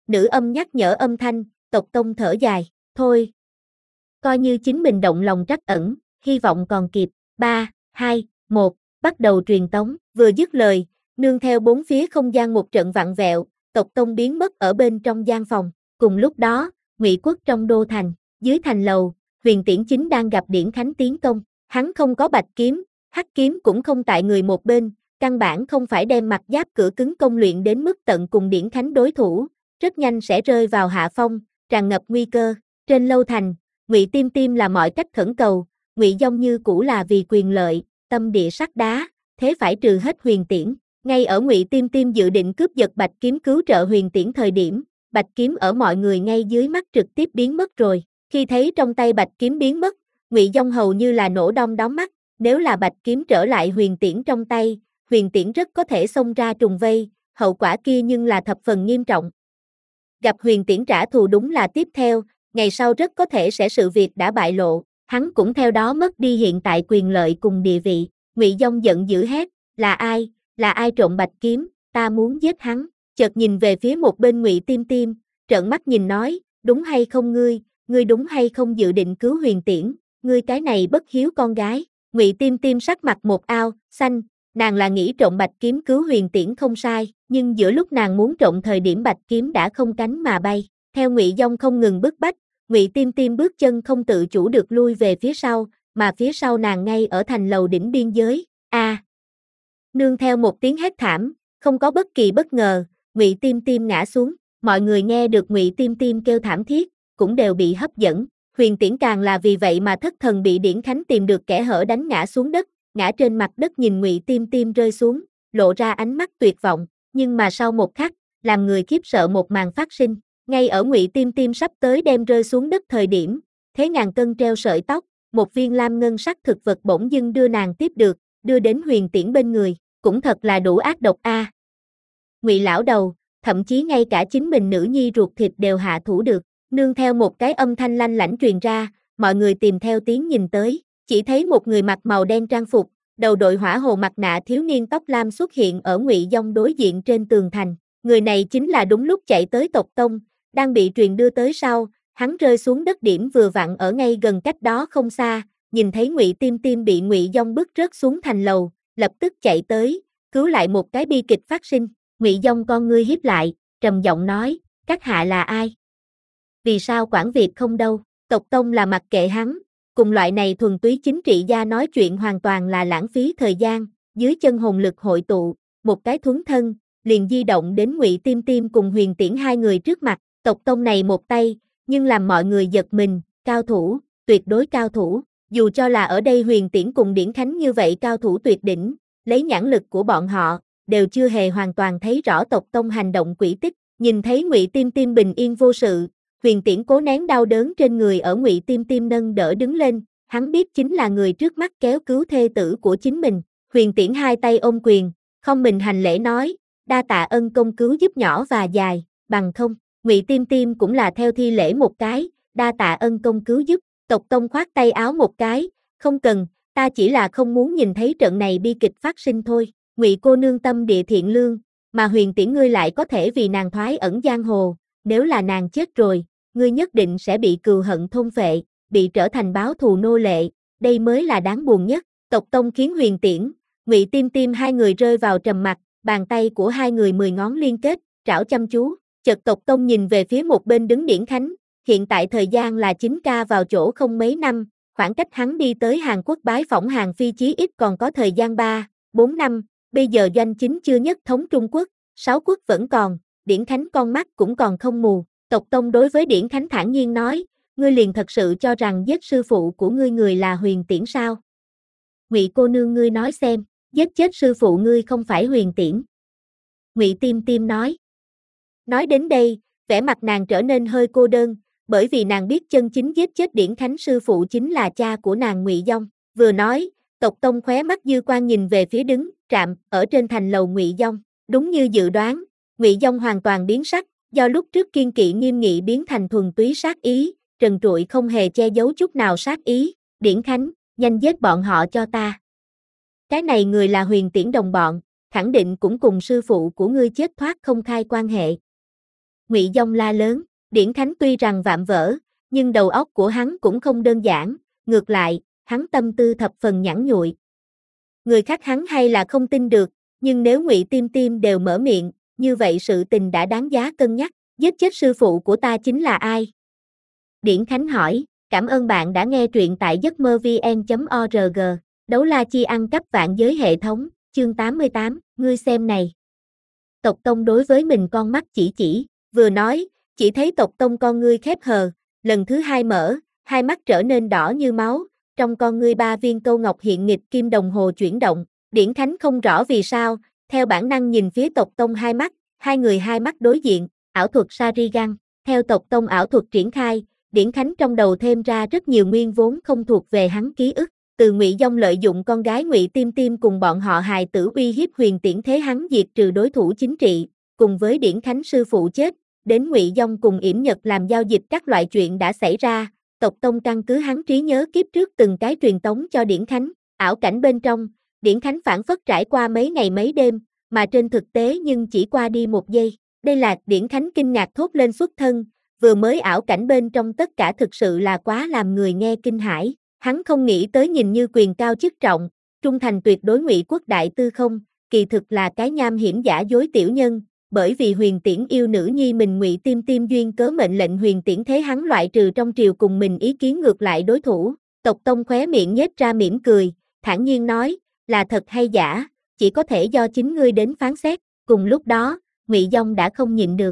nữ âm nhắc nhở âm thanh, tộc tông thở dài, thôi. Coi như chính mình động lòng trắc ẩn, hy vọng còn kịp, ba, hai, một, bắt đầu truyền tống, vừa dứt lời, nương theo bốn phía không gian một trận vặn vẹo, tộc tông biến mất ở bên trong gian phòng, cùng lúc đó, Ngụy quốc trong đô thành, dưới thành lầu, Huyền Tiễn chính đang gặp Điển Khánh tiến công, hắn không có bạch kiếm, hắc kiếm cũng không tại người một bên, căn bản không phải đem mặt giáp cửa cứng công luyện đến mức tận cùng Điển Khánh đối thủ, rất nhanh sẽ rơi vào hạ phong, tràn ngập nguy cơ. Trên lâu thành, Ngụy Tiêm Tiêm là mọi cách khẩn cầu, Ngụy Dông như cũ là vì quyền lợi, tâm địa sắt đá, thế phải trừ hết Huyền Tiễn. Ngay ở Ngụy Tiêm Tiêm dự định cướp giật bạch kiếm cứu trợ Huyền Tiễn thời điểm, bạch kiếm ở mọi người ngay dưới mắt trực tiếp biến mất rồi. Khi thấy trong tay bạch kiếm biến mất, Ngụy Dông hầu như là nổ đom đóm mắt, nếu là bạch kiếm trở lại Huyền Tiễn trong tay, Huyền Tiễn rất có thể xông ra trùng vây, hậu quả kia nhưng là thập phần nghiêm trọng. Gặp Huyền Tiễn trả thù đúng là tiếp theo, ngày sau rất có thể sẽ sự việc đã bại lộ, hắn cũng theo đó mất đi hiện tại quyền lợi cùng địa vị. Ngụy Dông giận dữ hét, là ai, là ai trộm bạch kiếm, ta muốn giết hắn. Chợt nhìn về phía một bên Ngụy Tiêm Tiêm, trợn mắt nhìn nói, đúng hay không ngươi, ngươi đúng hay không dự định cứu Huyền Tiễn, ngươi cái này bất hiếu con gái. Ngụy Tiêm Tiêm sắc mặt một ao, xanh, nàng là nghĩ trộm bạch kiếm cứu Huyền Tiễn không sai, nhưng giữa lúc nàng muốn trộm thời điểm bạch kiếm đã không cánh mà bay. Theo Ngụy Dông không ngừng bức bách, Ngụy Tiêm Tiêm bước chân không tự chủ được lui về phía sau, mà phía sau nàng ngay ở thành lầu đỉnh biên giới. A! À, nương theo một tiếng hét thảm, không có bất kỳ bất ngờ, Ngụy Tiêm Tiêm ngã xuống, mọi người nghe được Ngụy Tiêm Tiêm kêu thảm thiết, cũng đều bị hấp dẫn. Huyền Tiễn càng là vì vậy mà thất thần bị Điển Khánh tìm được kẽ hở đánh ngã xuống đất, ngã trên mặt đất nhìn Ngụy Tiêm Tiêm rơi xuống, lộ ra ánh mắt tuyệt vọng, nhưng mà sau một khắc, làm người khiếp sợ một màn phát sinh, ngay ở Ngụy Tiêm Tiêm sắp tới đem rơi xuống đất thời điểm, thế ngàn cân treo sợi tóc, một viên lam ngân sắc thực vật bỗng dưng đưa nàng tiếp được, đưa đến Huyền Tiễn bên người, cũng thật là đủ ác độc a. À. Ngụy lão đầu, thậm chí ngay cả chính mình nữ nhi ruột thịt đều hạ thủ được, nương theo một cái âm thanh lanh lảnh truyền ra, mọi người tìm theo tiếng nhìn tới, chỉ thấy một người mặc màu đen trang phục, đầu đội hỏa hồ mặt nạ thiếu niên tóc lam xuất hiện ở Ngụy Dông đối diện trên tường thành, người này chính là đúng lúc chạy tới tộc tông, đang bị truyền đưa tới sau, hắn rơi xuống đất điểm vừa vặn ở ngay gần cách đó không xa, nhìn thấy Ngụy Tiêm Tiêm bị Ngụy Dông bức rớt xuống thành lầu, lập tức chạy tới, cứu lại một cái bi kịch phát sinh. Ngụy Dông con ngươi híp lại, trầm giọng nói, các hạ là ai? Vì sao quản việc không đâu? Tộc tông là mặc kệ hắn, cùng loại này thuần túy chính trị gia nói chuyện hoàn toàn là lãng phí thời gian, dưới chân hồn lực hội tụ, một cái thuấn thân, liền di động đến Ngụy Tiêm Tiêm cùng Huyền Tiễn hai người trước mặt, tộc tông này một tay, nhưng làm mọi người giật mình, cao thủ, tuyệt đối cao thủ, dù cho là ở đây Huyền Tiễn cùng Điển Khánh như vậy cao thủ tuyệt đỉnh, lấy nhãn lực của bọn họ, đều chưa hề hoàn toàn thấy rõ tộc tông hành động quỷ tích, nhìn thấy Ngụy Tiêm Tiêm bình yên vô sự, Huyền Tiễn cố nén đau đớn trên người ở Ngụy Tiêm Tiêm nâng đỡ đứng lên, hắn biết chính là người trước mắt kéo cứu thê tử của chính mình, Huyền Tiễn hai tay ôm quyền, không mình hành lễ nói, đa tạ ân công cứu giúp nhỏ và dài, bằng không, Ngụy Tiêm Tiêm cũng là theo thi lễ một cái, đa tạ ân công cứu giúp, tộc tông khoát tay áo một cái, không cần, ta chỉ là không muốn nhìn thấy trận này bi kịch phát sinh thôi. Ngụy cô nương tâm địa thiện lương, mà Huyền Tiễn ngươi lại có thể vì nàng thoái ẩn giang hồ, nếu là nàng chết rồi, ngươi nhất định sẽ bị cừu hận thôn phệ, bị trở thành báo thù nô lệ, đây mới là đáng buồn nhất. Tộc tông khiến Huyền Tiễn, Ngụy Tiêm Tiêm hai người rơi vào trầm mặc, bàn tay của hai người mười ngón liên kết, trảo chăm chú, chợt tộc tông nhìn về phía một bên đứng Điển Khánh, hiện tại thời gian là chín ca vào chỗ không mấy năm, khoảng cách hắn đi tới Hàn Quốc bái phỏng Hàn Phi chí ít còn có thời gian ba, bốn năm. Bây giờ doanh chính chưa nhất thống Trung Quốc, sáu quốc vẫn còn, Điển Khánh con mắt cũng còn không mù, tộc tông đối với Điển Khánh thản nhiên nói, ngươi liền thật sự cho rằng giết sư phụ của ngươi người là Huyền Tiễn sao? Ngụy cô nương ngươi nói xem, giết chết sư phụ ngươi không phải Huyền Tiễn. Ngụy Tiêm Tiêm nói. Nói đến đây, vẻ mặt nàng trở nên hơi cô đơn, bởi vì nàng biết chân chính giết chết Điển Khánh sư phụ chính là cha của nàng Ngụy Dông, vừa nói, tộc tông khóe mắt dư quan nhìn về phía đứng, trạm, ở trên thành lầu Ngụy Dông, đúng như dự đoán, Ngụy Dông hoàn toàn biến sắc, do lúc trước kiên kỵ nghiêm nghị biến thành thuần túy sát ý, trần trụi không hề che giấu chút nào sát ý, Điển Khánh, nhanh giết bọn họ cho ta. Cái này người là Huyền Tiễn đồng bọn, khẳng định cũng cùng sư phụ của ngươi chết thoát không khai quan hệ. Ngụy Dông la lớn, Điển Khánh tuy rằng vạm vỡ, nhưng đầu óc của hắn cũng không đơn giản, ngược lại, hắn tâm tư thập phần nhẵn nhụi. Người khác hắn hay là không tin được, nhưng nếu Ngụy Tim Tim đều mở miệng, như vậy sự tình đã đáng giá cân nhắc. Giết chết sư phụ của ta chính là ai? Điển Khánh hỏi, cảm ơn bạn đã nghe truyện tại giấc mơ vn chấm org. Đấu la chi ăn cắp vạn giới hệ thống, chương tám mươi tám, ngươi xem này. Tộc Tông đối với mình con mắt chỉ chỉ, vừa nói, chỉ thấy Tộc Tông con ngươi khép hờ, lần thứ hai mở, hai mắt trở nên đỏ như máu, trong con ngươi ba viên câu ngọc hiện nghịch kim đồng hồ chuyển động. Điển Khánh không rõ vì sao, theo bản năng nhìn phía Tộc Tông hai mắt, hai người hai mắt đối diện, ảo thuật Sharingan, theo Tộc Tông ảo thuật triển khai, Điển Khánh trong đầu thêm ra rất nhiều nguyên vốn không thuộc về hắn ký ức, từ Ngụy Dông lợi dụng con gái Ngụy Tim Tim cùng bọn họ hài tử uy hiếp Huyền Tiễn thế hắn diệt trừ đối thủ chính trị, cùng với Điển Khánh sư phụ chết, đến Ngụy Dông cùng Yểm Nhật làm giao dịch các loại chuyện đã xảy ra, Tộc Tông căn cứ hắn trí nhớ kiếp trước từng cái truyền tống cho Điển Khánh, ảo cảnh bên trong, Điển Khánh phản phất trải qua mấy ngày mấy đêm, mà trên thực tế nhưng chỉ qua đi một giây. Đây là, Điển Khánh kinh ngạc thốt lên xuất thân, vừa mới ảo cảnh bên trong tất cả thực sự là quá làm người nghe kinh hãi. Hắn không nghĩ tới nhìn như quyền cao chức trọng, trung thành tuyệt đối Ngụy Quốc đại tư không, kỳ thực là cái nham hiểm giả dối tiểu nhân, bởi vì Huyền Tiễn yêu nữ nhi mình Ngụy Tim Tim duyên cớ mệnh lệnh Huyền Tiễn thế hắn loại trừ trong triều cùng mình ý kiến ngược lại đối thủ. Tộc Tông khóe miệng nhếch ra mỉm cười, thản nhiên nói, là thật hay giả, chỉ có thể do chính ngươi đến phán xét. Cùng lúc đó, Ngụy Dông đã không nhịn được.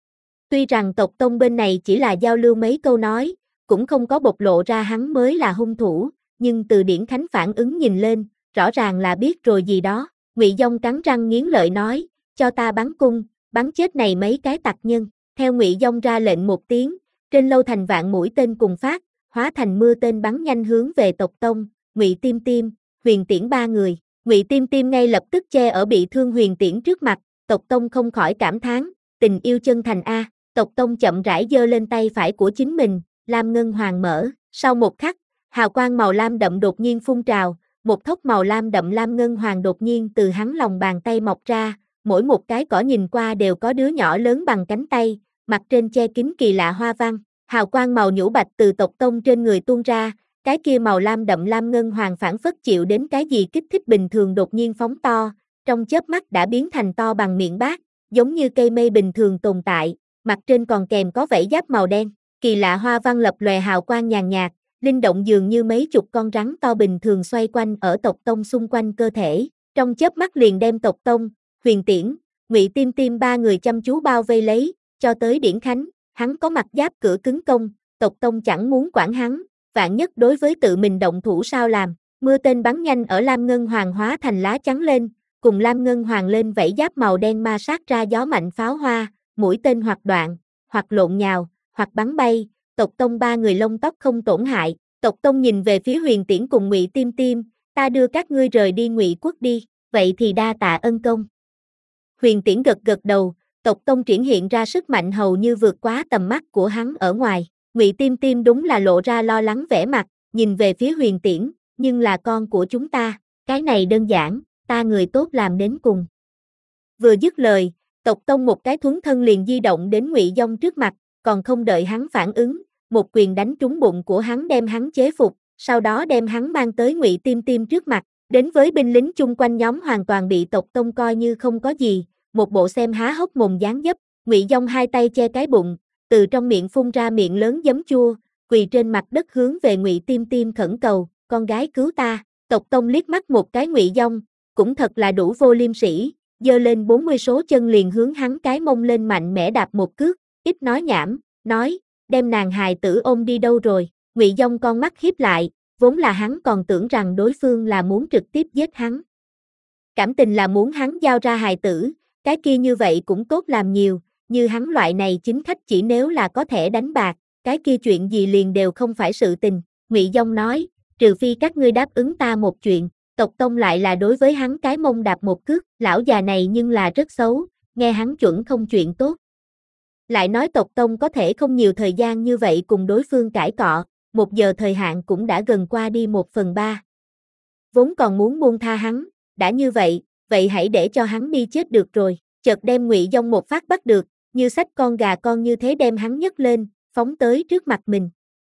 Tuy rằng Tộc Tông bên này chỉ là giao lưu mấy câu nói, cũng không có bộc lộ ra hắn mới là hung thủ, nhưng từ Điển Khánh phản ứng nhìn lên, rõ ràng là biết rồi gì đó. Ngụy Dông cắn răng nghiến lợi nói, cho ta bắn cung, bắn chết này mấy cái tặc nhân. Theo Ngụy Dông ra lệnh một tiếng, trên lâu thành vạn mũi tên cùng phát, hóa thành mưa tên bắn nhanh hướng về Tộc Tông, Ngụy Tim Tim, Huyền Tiễn ba người. Ngụy Tim Tim ngay lập tức che ở bị thương Huyền Tiễn trước mặt, Tộc Tông không khỏi cảm thán, tình yêu chân thành a. Tộc Tông chậm rãi giơ lên tay phải của chính mình, lam ngân hoàng mở, sau một khắc, hào quang màu lam đậm đột nhiên phun trào, một thốc màu lam đậm lam ngân hoàng đột nhiên từ hắn lòng bàn tay mọc ra, mỗi một cái cỏ nhìn qua đều có đứa nhỏ lớn bằng cánh tay, mặt trên che kín kỳ lạ hoa văn, hào quang màu nhũ bạch từ Tộc Tông trên người tuôn ra, cái kia màu lam đậm lam ngân hoàng phản phất chịu đến cái gì kích thích bình thường đột nhiên phóng to, trong chớp mắt đã biến thành to bằng miệng bát, giống như cây mây bình thường tồn tại, mặt trên còn kèm có vảy giáp màu đen, kỳ lạ hoa văn lập lòe hào quang nhàn nhạt, linh động dường như mấy chục con rắn to bình thường xoay quanh ở Tộc Tông xung quanh cơ thể, trong chớp mắt liền đem Tộc Tông, Huyền Tiễn, Ngụy Tim Tim ba người chăm chú bao vây lấy, cho tới Điển Khánh, hắn có mặt giáp cửa cứng công, Tộc Tông chẳng muốn quản hắn, vạn nhất đối với tự mình động thủ sao làm, mưa tên bắn nhanh ở lam ngân hoàng hóa thành lá trắng lên, cùng lam ngân hoàng lên vảy giáp màu đen ma sát ra gió mạnh pháo hoa, mũi tên hoặc đoạn, hoặc lộn nhào, hoặc bắn bay, Tộc Tông ba người lông tóc không tổn hại. Tộc Tông nhìn về phía Huyền Tiễn cùng Ngụy Tim Tim, ta đưa các ngươi rời đi Ngụy Quốc đi, vậy thì đa tạ ân công. Huyền Tiễn gật gật đầu, Tộc Tông triển hiện ra sức mạnh hầu như vượt quá tầm mắt của hắn ở ngoài. Ngụy Tim Tim đúng là lộ ra lo lắng vẻ mặt, nhìn về phía Huyền Tiễn, nhưng là con của chúng ta, cái này đơn giản, ta người tốt làm đến cùng. Vừa dứt lời, Tộc Tông một cái thuấn thân liền di động đến Ngụy Dông trước mặt, còn không đợi hắn phản ứng, một quyền đánh trúng bụng của hắn đem hắn chế phục, sau đó đem hắn mang tới Ngụy Tim Tim trước mặt, đến với binh lính chung quanh nhóm hoàn toàn bị Tộc Tông coi như không có gì, một bộ xem há hốc mồm dáng dấp, Ngụy Dông hai tay che cái bụng, từ trong miệng phun ra miệng lớn giấm chua, quỳ trên mặt đất hướng về Ngụy Tim Tim khẩn cầu, con gái cứu ta. Tộc Tông liếc mắt một cái Ngụy Dông, cũng thật là đủ vô liêm sỉ, giơ lên bốn mươi số chân liền hướng hắn cái mông lên mạnh mẽ đạp một cước, ít nói nhảm, nói, đem nàng hài tử ôm đi đâu rồi. Ngụy Dông con mắt híp lại, vốn là hắn còn tưởng rằng đối phương là muốn trực tiếp giết hắn. Cảm tình là muốn hắn giao ra hài tử, cái kia như vậy cũng tốt làm nhiều, như hắn loại này chính khách chỉ nếu là có thể đánh bạc, cái kia chuyện gì liền đều không phải sự tình. Ngụy Dông nói, trừ phi các ngươi đáp ứng ta một chuyện. Tộc Tông lại là đối với hắn cái mông đạp một cước, lão già này nhưng là rất xấu, nghe hắn chuẩn không chuyện tốt. Lại nói Tộc Tông có thể không nhiều thời gian như vậy cùng đối phương cãi cọ, một giờ thời hạn cũng đã gần qua đi một phần ba. Vốn còn muốn buông tha hắn, đã như vậy, vậy hãy để cho hắn đi chết được rồi. Chợt đem Ngụy Dông một phát bắt được, như xách con gà con như thế đem hắn nhấc lên, phóng tới trước mặt mình.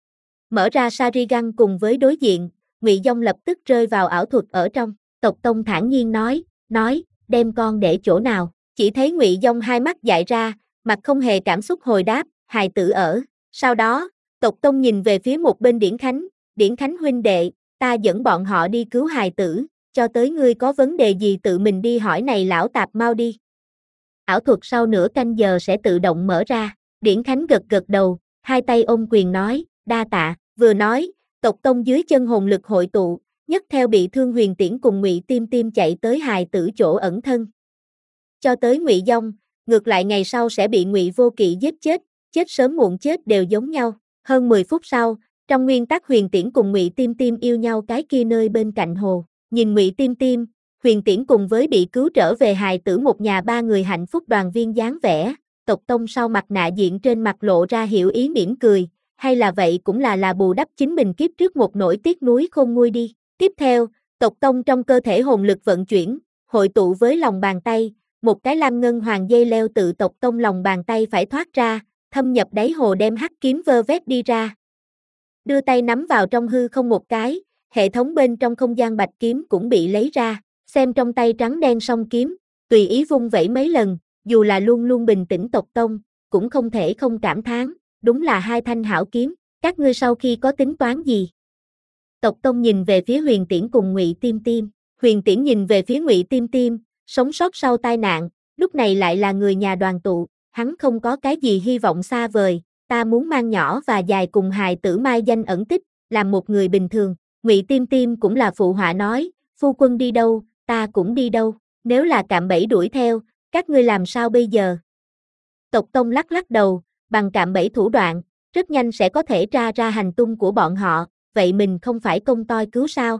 Mở ra Sharingan cùng với đối diện, Ngụy Dông lập tức rơi vào ảo thuật ở trong. Tộc Tông thản nhiên nói, nói, đem con để chỗ nào? Chỉ thấy Ngụy Dông hai mắt dại ra, mặt không hề cảm xúc hồi đáp, hài tử ở. Sau đó, Tộc Tông nhìn về phía một bên Điển Khánh, Điển Khánh huynh đệ, ta dẫn bọn họ đi cứu hài tử, cho tới ngươi có vấn đề gì tự mình đi hỏi này lão tạp mau đi. Ảo thuật sau nửa canh giờ sẽ tự động mở ra. Điển Khánh gật gật đầu, hai tay ôm quyền nói, đa tạ. Vừa nói, Tộc Tông dưới chân hồn lực hội tụ, nhất theo bị thương Huyền Tiễn cùng Ngụy Tiêm Tiêm chạy tới hài tử chỗ ẩn thân. Cho tới Ngụy Dông, ngược lại ngày sau sẽ bị Ngụy Vô Kỵ giết chết, chết sớm muộn chết đều giống nhau. Hơn mười phút sau, trong nguyên tắc Huyền Tiễn cùng Ngụy Tiêm Tiêm yêu nhau cái kia nơi bên cạnh hồ, nhìn Ngụy Tiêm Tiêm, Huyền Tiễn cùng với bị cứu trở về hài tử một nhà ba người hạnh phúc đoàn viên dáng vẻ, Tộc Tông sau mặt nạ diện trên mặt lộ ra hiểu ý mỉm cười, hay là vậy cũng là là bù đắp chính mình kiếp trước một nỗi tiếc nuối khôn nguôi đi. Tiếp theo, Tộc Tông trong cơ thể hồn lực vận chuyển, hội tụ với lòng bàn tay, một cái lam ngân hoàng dây leo tự Tộc Tông lòng bàn tay phải thoát ra, thâm nhập đáy hồ đem hắc kiếm vơ vét đi ra. Đưa tay nắm vào trong hư không một cái, hệ thống bên trong không gian bạch kiếm cũng bị lấy ra, xem trong tay trắng đen song kiếm, tùy ý vung vẩy mấy lần, dù là luôn luôn bình tĩnh Tộc Tông, cũng không thể không cảm thán, đúng là hai thanh hảo kiếm, các ngươi sau khi có tính toán gì? Tộc Tông nhìn về phía Huyền Tiễn cùng Ngụy Tiêm Tiêm, Huyền Tiễn nhìn về phía Ngụy Tiêm Tiêm, sống sót sau tai nạn, lúc này lại là người nhà đoàn tụ, hắn không có cái gì hy vọng xa vời, ta muốn mang nhỏ và dài cùng hài tử mai danh ẩn tích, làm một người bình thường. Ngụy Tiêm Tiêm cũng là phụ họa nói, phu quân đi đâu, ta cũng đi đâu, nếu là cạm bẫy đuổi theo, các ngươi làm sao bây giờ? Tộc Tông lắc lắc đầu, bằng cạm bẫy thủ đoạn, rất nhanh sẽ có thể tra ra hành tung của bọn họ, vậy mình không phải công toi cứu sao?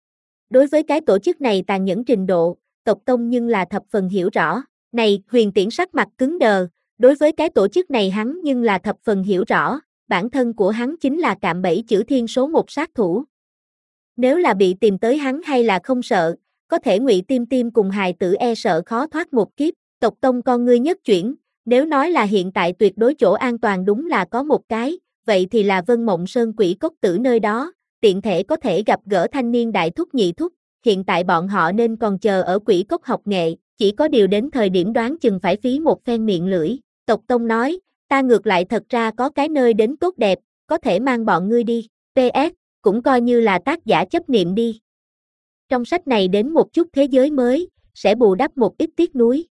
Đối với cái tổ chức này tàn nhẫn trình độ, Tộc Tông nhưng là thập phần hiểu rõ, này Huyền Tiễn sắc mặt cứng đờ, đối với cái tổ chức này hắn nhưng là thập phần hiểu rõ, bản thân của hắn chính là cạm bẫy chữ thiên số một sát thủ. Nếu là bị tìm tới hắn hay là không sợ, có thể Ngụy Tiêm Tiêm cùng hài tử e sợ khó thoát một kiếp. Tộc Tông con ngươi nhất chuyển, nếu nói là hiện tại tuyệt đối chỗ an toàn đúng là có một cái, vậy thì là Vân Mộng Sơn Quỷ Cốc Tử nơi đó, tiện thể có thể gặp gỡ thanh niên đại thúc nhị thúc, hiện tại bọn họ nên còn chờ ở Quỷ Cốc học nghệ, chỉ có điều đến thời điểm đoán chừng phải phí một phen miệng lưỡi. Tộc Tông nói, ta ngược lại thật ra có cái nơi đến tốt đẹp, có thể mang bọn ngươi đi, pê ét, cũng coi như là tác giả chấp niệm đi. Trong sách này đến một chút thế giới mới, sẽ bù đắp một ít tiếc nuối.